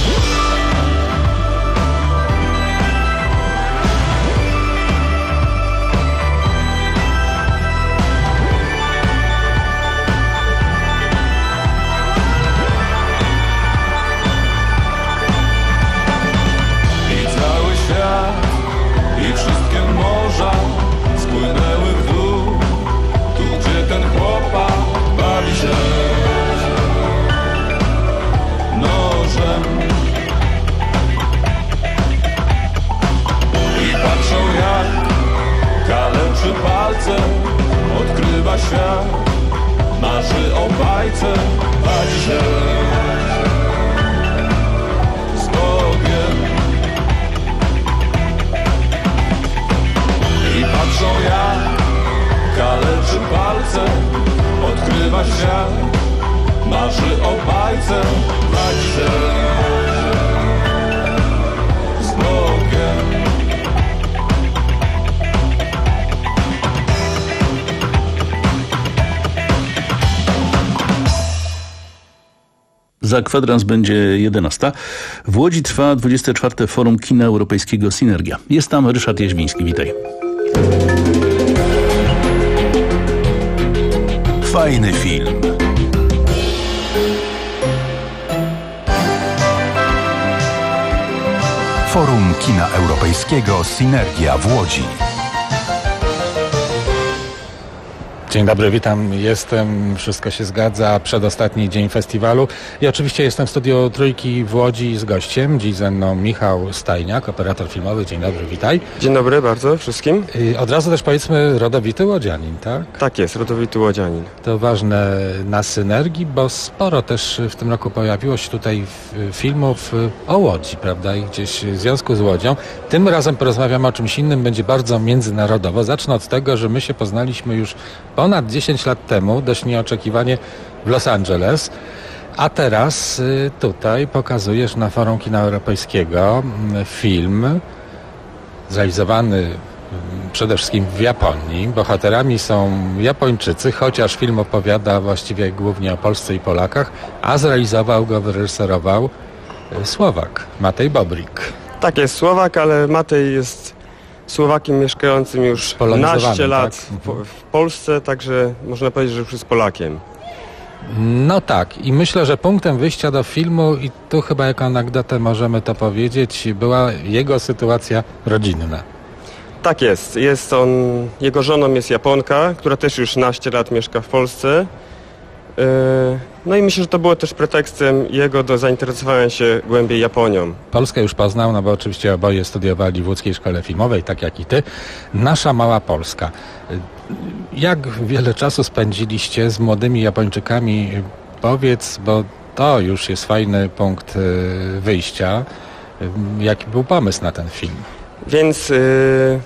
[SPEAKER 4] I wszystkie morza spłynęły w dół, tu gdzie ten chłopak bawi się nożem. I patrzą jak kaleczy palce, odkrywa świat, marzy o bajce, bawi się z Bogiem. I patrzą jak kaleczy palce, odkrywa świat, marzy o bajce, bawi się z Bogiem.
[SPEAKER 20] Za kwadrans będzie jedenasta. W Łodzi trwa dwudzieste czwarte Forum Kina Europejskiego Synergia. Jest tam Ryszard Jaźwiński. Witaj.
[SPEAKER 6] Fajny film. Forum Kina Europejskiego Synergia w Łodzi.
[SPEAKER 1] Dzień dobry, witam, jestem, wszystko się zgadza, przedostatni dzień festiwalu i oczywiście jestem w studio Trójki w Łodzi z gościem, dziś ze mną Michał Stajniak, operator filmowy. Dzień dobry, witaj.
[SPEAKER 5] Dzień dobry bardzo wszystkim.
[SPEAKER 1] I od razu też powiedzmy rodowity łodzianin, tak?
[SPEAKER 5] Tak jest, rodowity łodzianin.
[SPEAKER 1] To ważne na Synergii, bo sporo też w tym roku pojawiło się tutaj filmów o Łodzi, prawda, i gdzieś w związku z Łodzią. Tym razem porozmawiamy o czymś innym, będzie bardzo międzynarodowo. Zacznę od tego, że my się poznaliśmy już ponad dziesięć lat temu, dość nieoczekiwanie w Los Angeles, a teraz tutaj pokazujesz na Forum Kina Europejskiego film zrealizowany przede wszystkim w Japonii. Bohaterami są Japończycy, chociaż film opowiada właściwie głównie o Polsce i Polakach, a zrealizował go, wyreżyserował Słowak, Matej Bobrik.
[SPEAKER 5] Tak jest, Słowak, ale Matej jest Słowakiem mieszkającym już naście lat tak? w, w Polsce, także można powiedzieć, że już jest Polakiem.
[SPEAKER 1] No tak, i myślę, że punktem wyjścia do filmu, i tu chyba jako anegdotę możemy to powiedzieć, była jego sytuacja rodzinna.
[SPEAKER 5] Tak jest, jest on, jego żoną jest Japonka, która też już naście lat mieszka w Polsce. No i myślę, że to było też pretekstem jego do zainteresowania się głębiej Japonią.
[SPEAKER 1] Polskę już poznał, no bo oczywiście oboje studiowali w Łódzkiej Szkole Filmowej, tak jak i ty. Nasza mała Polska. Jak wiele czasu spędziliście z młodymi Japończykami? Powiedz, bo to już jest fajny punkt wyjścia. Jaki był pomysł na ten film?
[SPEAKER 5] Więc yy,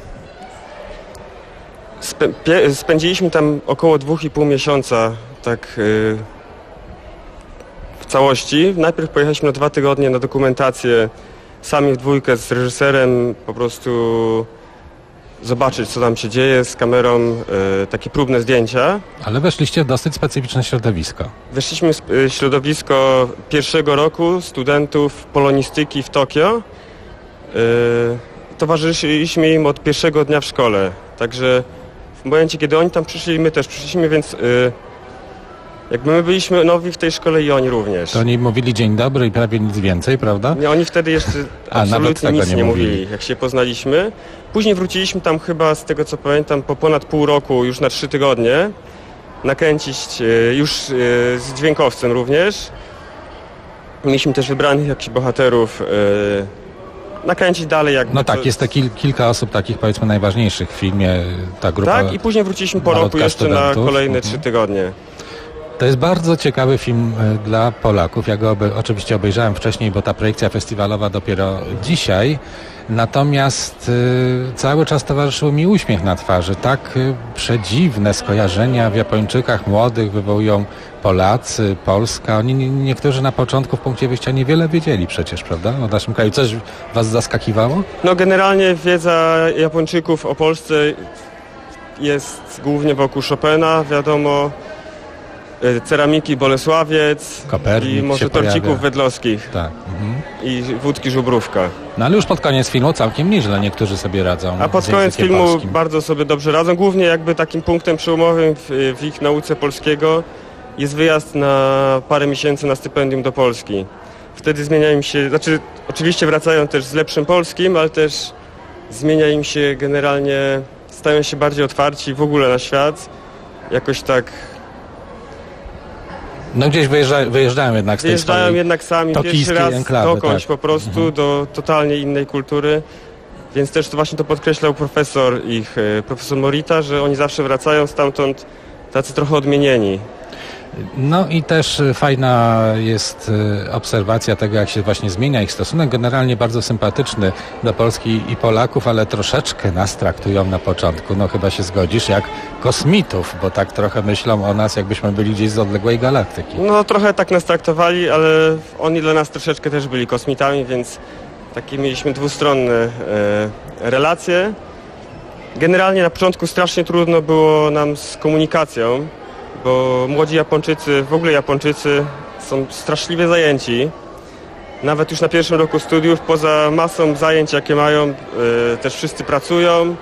[SPEAKER 5] spę- pie- spędziliśmy tam około dwóch i pół miesiąca, tak yy, w całości. Najpierw pojechaliśmy na dwa tygodnie na dokumentację sami w dwójkę z reżyserem, po prostu zobaczyć, co tam się dzieje z kamerą, yy, takie próbne zdjęcia.
[SPEAKER 1] Ale weszliście w dosyć specyficzne środowisko.
[SPEAKER 5] Weszliśmy w yy, środowisko pierwszego roku studentów polonistyki w Tokio. Yy, towarzyszyliśmy im od pierwszego dnia w szkole, także w momencie, kiedy oni tam przyszli, my też przyszliśmy, więc yy, jakby my byliśmy nowi w tej szkole i oni również.
[SPEAKER 1] To oni mówili dzień dobry i prawie nic więcej, prawda?
[SPEAKER 5] Nie, oni wtedy jeszcze
[SPEAKER 1] A,
[SPEAKER 5] absolutnie nic nie,
[SPEAKER 1] nie
[SPEAKER 5] mówili.
[SPEAKER 1] mówili,
[SPEAKER 5] jak się poznaliśmy. Później wróciliśmy tam chyba, z tego co pamiętam, po ponad pół roku, już na trzy tygodnie, nakręcić yy, już yy, z dźwiękowcem również. mieliśmy też wybranych jakichś bohaterów yy, nakręcić dalej. Jakby
[SPEAKER 1] no tak,
[SPEAKER 5] to...
[SPEAKER 1] jest te kil, kilka osób takich, powiedzmy, najważniejszych w filmie, ta grupa.
[SPEAKER 5] Tak, i później wróciliśmy po roku jeszcze studentów. na kolejne trzy tygodnie.
[SPEAKER 1] To jest bardzo ciekawy film dla Polaków. Ja go obe, oczywiście obejrzałem wcześniej, bo ta projekcja festiwalowa dopiero dzisiaj. Natomiast y, cały czas towarzyszył mi uśmiech na twarzy. Tak y, przedziwne skojarzenia w Japończykach młodych wywołują Polacy, Polska. Oni nie, niektórzy na początku w punkcie wyjścia niewiele wiedzieli przecież, prawda? O naszym kraju. Coś was zaskakiwało?
[SPEAKER 5] No generalnie wiedza Japończyków o Polsce jest głównie wokół Chopina, wiadomo. Ceramiki Bolesławiec
[SPEAKER 1] Kopernik
[SPEAKER 5] i może torcików
[SPEAKER 1] pojawia.
[SPEAKER 5] wedlowskich
[SPEAKER 1] tak. mhm.
[SPEAKER 5] i wódki Żubrówka.
[SPEAKER 1] No ale już pod koniec filmu całkiem nieźle niektórzy sobie radzą.
[SPEAKER 5] A pod koniec filmu polskim. Bardzo sobie dobrze radzą. Głównie jakby takim punktem przełomowym w, w ich nauce polskiego jest wyjazd na parę miesięcy na stypendium do Polski. Wtedy zmienia im się, znaczy oczywiście wracają też z lepszym polskim, ale też zmienia im się generalnie, stają się bardziej otwarci w ogóle na świat. Jakoś tak...
[SPEAKER 1] No gdzieś wyjeżdża, wyjeżdżają jednak z tej
[SPEAKER 5] Wyjeżdżają
[SPEAKER 1] swojej
[SPEAKER 5] jednak sami pierwszy raz
[SPEAKER 1] enklawy,
[SPEAKER 5] dokądś
[SPEAKER 1] tak.
[SPEAKER 5] po prostu mhm. do totalnie innej kultury. Więc też to właśnie to podkreślał profesor ich, profesor Morita, że oni zawsze wracają stamtąd tacy trochę odmienieni.
[SPEAKER 1] No i też fajna jest obserwacja tego, jak się właśnie zmienia ich stosunek. Generalnie bardzo sympatyczny do Polski i Polaków, ale troszeczkę nas traktują na początku, no chyba się zgodzisz, jak kosmitów, bo tak trochę myślą o nas, jakbyśmy byli gdzieś z odległej galaktyki.
[SPEAKER 5] No trochę tak nas traktowali, ale oni dla nas troszeczkę też byli kosmitami, więc takie mieliśmy dwustronne e, relacje. Generalnie na początku strasznie trudno było nam z komunikacją, bo młodzi Japończycy, w ogóle Japończycy są straszliwie zajęci. Nawet już na pierwszym roku studiów, poza masą zajęć, jakie mają, yy, też wszyscy pracują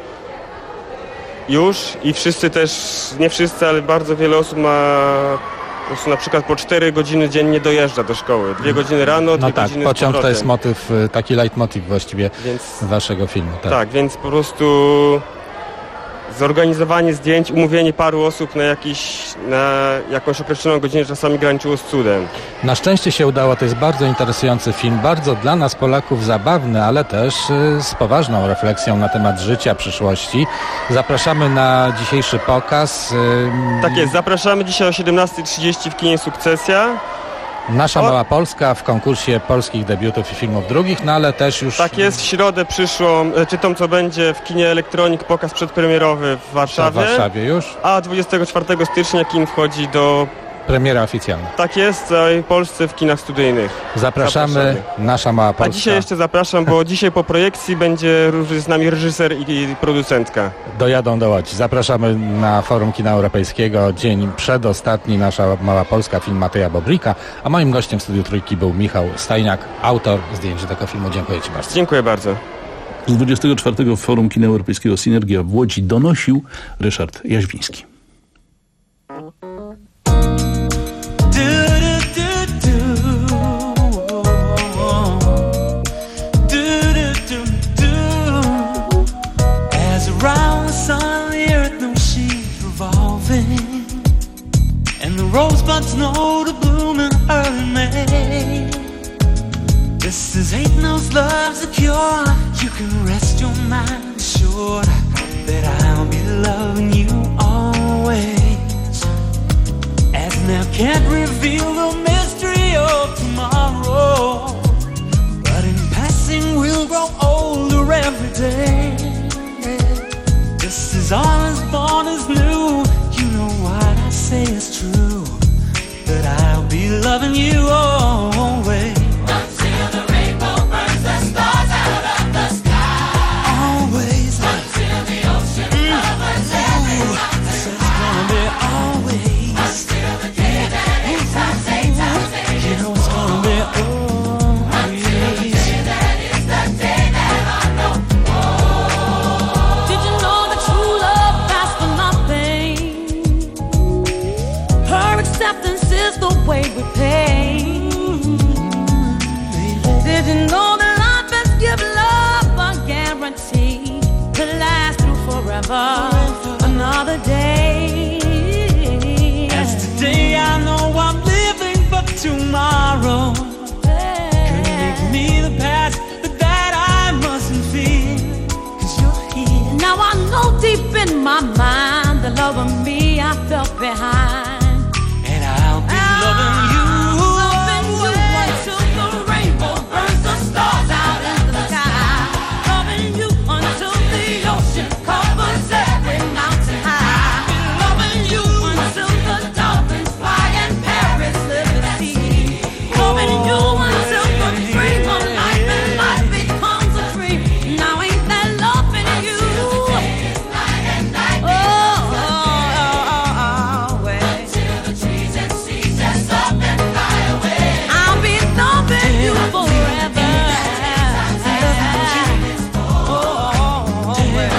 [SPEAKER 5] już i wszyscy też, nie wszyscy, ale bardzo wiele osób ma po prostu na przykład po cztery godziny dziennie dojeżdża do szkoły. Dwie godziny rano, dwie
[SPEAKER 1] no tak,
[SPEAKER 5] godziny z
[SPEAKER 1] pociąg
[SPEAKER 5] powrotem.
[SPEAKER 1] To jest motyw, taki leitmotiv właściwie więc, waszego filmu. Tak.
[SPEAKER 5] tak, więc po prostu... Zorganizowanie zdjęć, umówienie paru osób na, jakiś, na jakąś określoną godzinę czasami graniczyło z cudem.
[SPEAKER 1] Na szczęście się udało, to jest bardzo interesujący film, bardzo dla nas Polaków zabawny, ale też y, z poważną refleksją na temat życia, przyszłości. Zapraszamy na dzisiejszy pokaz. Y,
[SPEAKER 5] tak jest, zapraszamy dzisiaj o siedemnasta trzydzieści w kinie Sukcesja.
[SPEAKER 1] Nasza o... Mała Polska w konkursie polskich debiutów i filmów drugich, no ale też już...
[SPEAKER 5] Tak jest, w środę przyszłą, czy tą co będzie w kinie Elektronik, pokaz przedpremierowy w Warszawie.
[SPEAKER 1] W Warszawie już.
[SPEAKER 5] A dwudziestego czwartego stycznia kin wchodzi do...
[SPEAKER 1] Premiera oficjalna.
[SPEAKER 5] Tak jest, w całej Polsce w kinach studyjnych.
[SPEAKER 1] Zapraszamy, Zapraszamy. Nasza Mała Polska.
[SPEAKER 5] A dzisiaj jeszcze zapraszam, bo dzisiaj po projekcji będzie z nami reżyser i producentka.
[SPEAKER 1] Dojadą do Łodzi. Zapraszamy na Forum Kina Europejskiego. Dzień przedostatni, Nasza Mała Polska, film Mateja Bobrika. A moim gościem w Studiu Trójki był Michał Stajniak, autor zdjęć do tego filmu. Dziękuję ci bardzo.
[SPEAKER 5] Dziękuję bardzo.
[SPEAKER 20] Z dwudziestego czwartego Forum Kina Europejskiego Synergia w Łodzi donosił Ryszard Jaźwiński.
[SPEAKER 2] Rosebuds know to bloom in early May. This is ain't no love's a cure. You can rest your mind assured that I'll be loving you always. As now can't reveal the mystery of tomorrow, but in passing we'll grow older every day. This is all as born as new. You know what I say is true, that I'll be loving you always. Until the rainbow burns the stars out of the sky. Always. Until the ocean covers every mountain. I said it's gonna be always. Until the day that it stops, eight times eight. You know it's gonna be always. Until the day that is the day that I know. Oh. Did you know that true love lasts for nothing? Her acceptance is the way we pay. Did you know that life has given love a guarantee to last through forever, another day? As today I know I'm living, but tomorrow
[SPEAKER 8] yourself behind. And I'll be I'll loving you. Loving you until the rainbow burns the stars out in the sky. Loving you until the ocean covers every mountain high. Loving you until the dolphins fly and Paris live the sea. Loving you until the dream of life and life becomes a dream. Now ain't that loving you? Oh, oh, oh, oh, well. Until the trees and seas just up and fly away. I'll be loving you forever. Oh, oh, oh, well.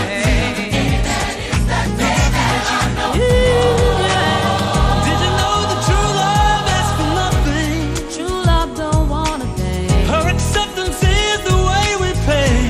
[SPEAKER 8] Did you know that true love asks for nothing? True love don't want a thing. Her acceptance is the way we pay.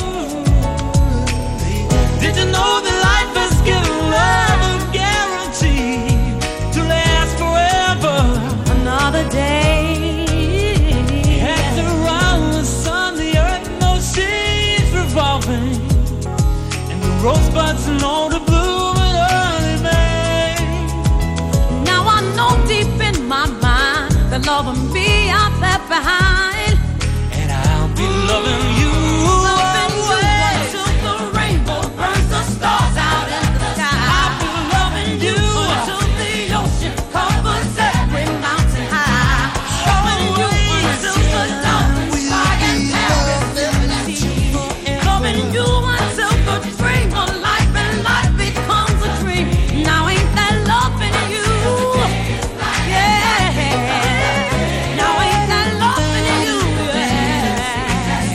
[SPEAKER 8] Did you know that life has given love a guarantee to last forever? Another day. Hands around the sun, the earth knows she's revolving, and the rosebuds know to bloom in early May. Now I know deep in my mind that love and me I've left behind. And I'll be loving you. Loving you until the rainbow burns the stars out in the sky. I'll be loving you until the ocean covers every mountain high. Loving you until the dolphins fly and Paris live the sea. Loving you until the dream of life and life becomes a dream. Now ain't that loving you? Yeah. Now ain't that loving you? Yeah.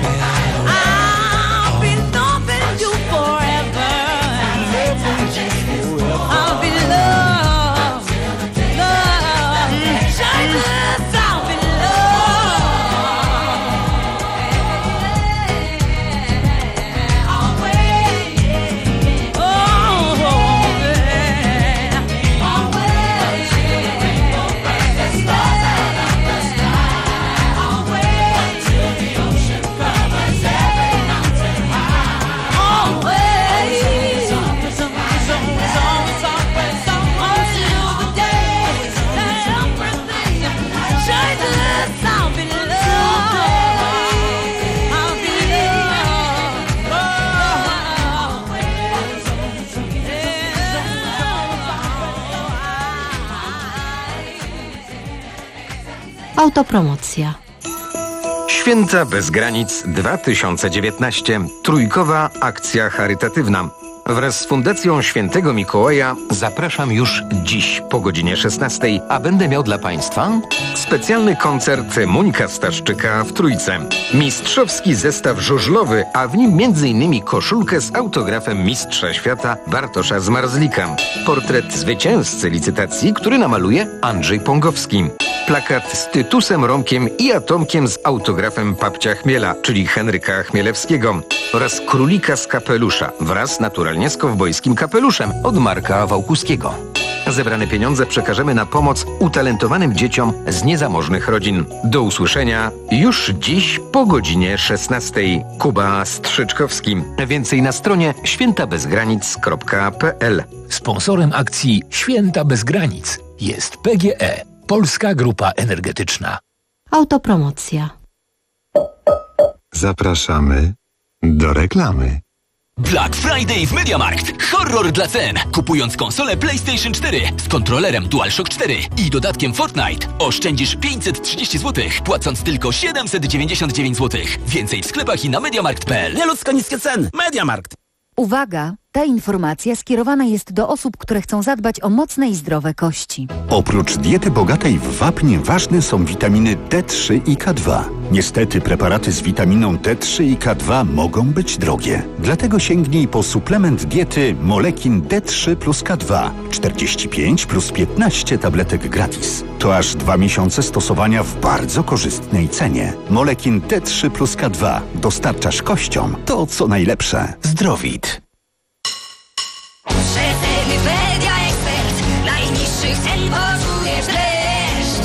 [SPEAKER 8] I'll be loving you forever. I'll be loved, loved. Jesus, I'll be loved. Always. Oh, yeah. Always. The stars out of the sky. Always. Till the ocean covers every mountain high. Always. Until the day that everything changes, I'll be loved. I'll be
[SPEAKER 9] Autopromocja.
[SPEAKER 23] Święta bez granic dwa tysiące dziewiętnaście. Trójkowa akcja charytatywna. Wraz z Fundacją Świętego Mikołaja zapraszam już dziś po godzinie szesnastej, a będę miał dla Państwa specjalny koncert Monika Staszczyka w Trójce. Mistrzowski zestaw żużlowy, a w nim między innymi koszulkę z autografem mistrza świata Bartosza Zmarzlika. Portret zwycięzcy licytacji, który namaluje Andrzej Pongowski. Plakat z Tytusem Romkiem i Atomkiem z autografem Papcia Chmiela, czyli Henryka Chmielewskiego. Oraz królika z kapelusza, wraz naturalnie z kowbojskim kapeluszem od Marka Wałkuskiego. Zebrane pieniądze przekażemy na pomoc utalentowanym dzieciom z niezamożnych rodzin. Do usłyszenia już dziś po godzinie szesnastej. Kuba Strzyczkowski. Więcej na stronie święta bez granic kropka p l.
[SPEAKER 18] Sponsorem akcji Święta bez granic jest P G E, Polska Grupa Energetyczna.
[SPEAKER 9] Autopromocja.
[SPEAKER 6] Zapraszamy do reklamy.
[SPEAKER 18] Black Friday w MediaMarkt. Horror dla cen. Kupując konsolę PlayStation cztery z kontrolerem DualShock cztery i dodatkiem Fortnite oszczędzisz pięćset trzydzieści złotych, płacąc tylko siedemset dziewięćdziesiąt dziewięć złotych. Więcej w sklepach i na mediamarkt kropka p l.
[SPEAKER 14] Nieludzko niskie ceny. MediaMarkt.
[SPEAKER 24] Uwaga! Ta informacja skierowana jest do osób, które chcą zadbać o mocne i zdrowe kości.
[SPEAKER 25] Oprócz diety bogatej w wapń ważne są witaminy D trzy i K dwa. Niestety preparaty z witaminą D trzy i K dwa mogą być drogie. Dlatego sięgnij po suplement diety Molekin D trzy plus K dwa. czterdzieści pięć plus piętnaście tabletek gratis. To aż dwa miesiące stosowania w bardzo korzystnej cenie. Molekin D trzy plus K dwa. Dostarczasz kościom to, co najlepsze. Zdrowit.
[SPEAKER 11] Rzetelny Media Ekspert. Najniższych cen poczujesz dreszcz.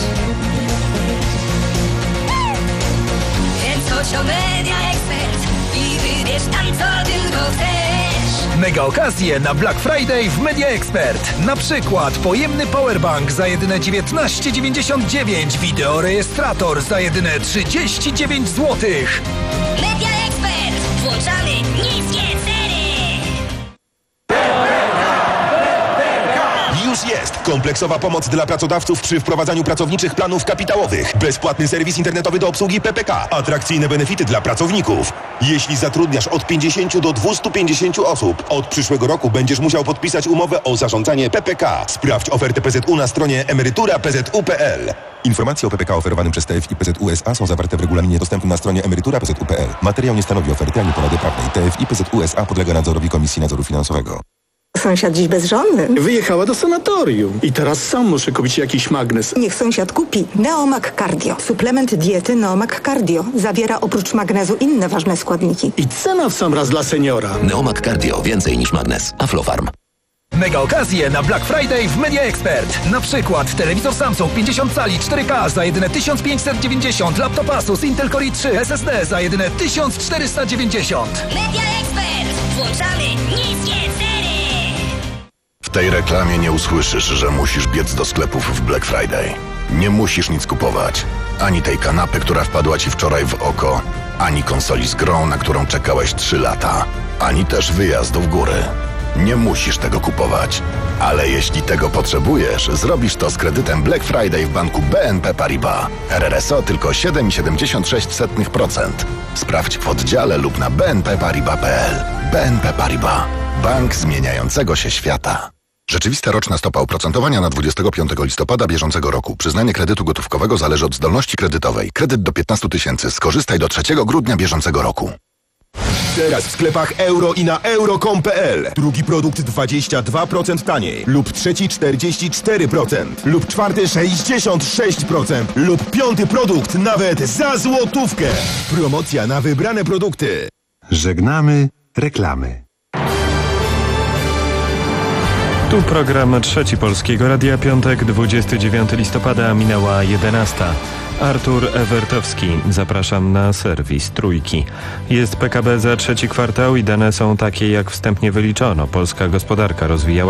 [SPEAKER 11] Więc chodź do Media Ekspert i wybierz tam, co tylko chcesz.
[SPEAKER 10] Mega okazje na Black Friday w Media Expert. Na przykład pojemny powerbank za jedyne dziewiętnaście dziewięćdziesiąt dziewięć, wideorejestrator za jedyne trzydzieści dziewięć złotych.
[SPEAKER 11] Media Expert! Włączamy niskie ceny!
[SPEAKER 12] Już jest kompleksowa pomoc dla pracodawców przy wprowadzaniu pracowniczych planów kapitałowych. Bezpłatny serwis internetowy do obsługi P P K. Atrakcyjne benefity dla pracowników. Jeśli zatrudniasz od pięćdziesięciu do dwustu pięćdziesięciu osób, od przyszłego roku będziesz musiał podpisać umowę o zarządzanie P P K. Sprawdź ofertę P Z U na stronie emerytura kropka p z u kropka p l. Informacje o P P K oferowanym przez T F I P Z U S A są zawarte w regulaminie dostępnym na stronie emerytura kropka p z u kropka p l. Materiał nie stanowi oferty ani porady prawnej. T F I P Z U S A podlega nadzorowi Komisji Nadzoru Finansowego.
[SPEAKER 13] Sąsiad dziś bezżonny.
[SPEAKER 15] Wyjechała do sanatorium i teraz sam muszę kupić jakiś magnes.
[SPEAKER 13] Niech sąsiad kupi Neomag Cardio. Suplement diety Neomag Cardio. Zawiera oprócz magnezu inne ważne składniki.
[SPEAKER 15] I cena w sam raz dla seniora.
[SPEAKER 16] Neomag Cardio. Więcej niż magnes. Aflofarm.
[SPEAKER 10] Mega okazje na Black Friday w Media Expert. Na przykład telewizor Samsung pięćdziesiąt cali cztery K za jedyne tysiąc pięćset dziewięćdziesiąt, laptop Asus Intel Core i trzy S S D za jedyne tysiąc czterysta dziewięćdziesiąt.
[SPEAKER 11] Media Expert! Włączamy niskie ceny!
[SPEAKER 25] W tej reklamie nie usłyszysz, że musisz biec do sklepów w Black Friday. Nie musisz nic kupować. Ani tej kanapy, która wpadła ci wczoraj w oko, ani konsoli z grą, na którą czekałeś trzy lata, ani też wyjazdu w góry. Nie musisz tego kupować. Ale jeśli tego potrzebujesz, zrobisz to z kredytem Black Friday w banku B N P Paribas. R R S O tylko siedem przecinek siedemdziesiąt sześć procent. Sprawdź w oddziale lub na b n p paribas kropka p l. B N P Paribas. Bank zmieniającego się świata. Rzeczywista roczna stopa oprocentowania na dwudziestego piątego listopada bieżącego roku. Przyznanie kredytu gotówkowego zależy od zdolności kredytowej. Kredyt do piętnastu tysięcy. Skorzystaj do trzeciego grudnia bieżącego roku.
[SPEAKER 12] Teraz w sklepach euro i na euro kropka com kropka p l. Drugi produkt dwadzieścia dwa procent taniej. Lub trzeci czterdzieści cztery procent. Lub czwarty sześćdziesiąt sześć procent. Lub piąty produkt nawet za złotówkę. Promocja na wybrane produkty.
[SPEAKER 6] Żegnamy reklamy.
[SPEAKER 26] Tu program Trzeci Polskiego Radia, piątek, dwudziestego dziewiątego listopada, minęła jedenasta. Artur Ewertowski. Zapraszam na serwis Trójki. Jest P K B za trzeci kwartał i dane są takie, jak wstępnie wyliczono. Polska gospodarka rozwijała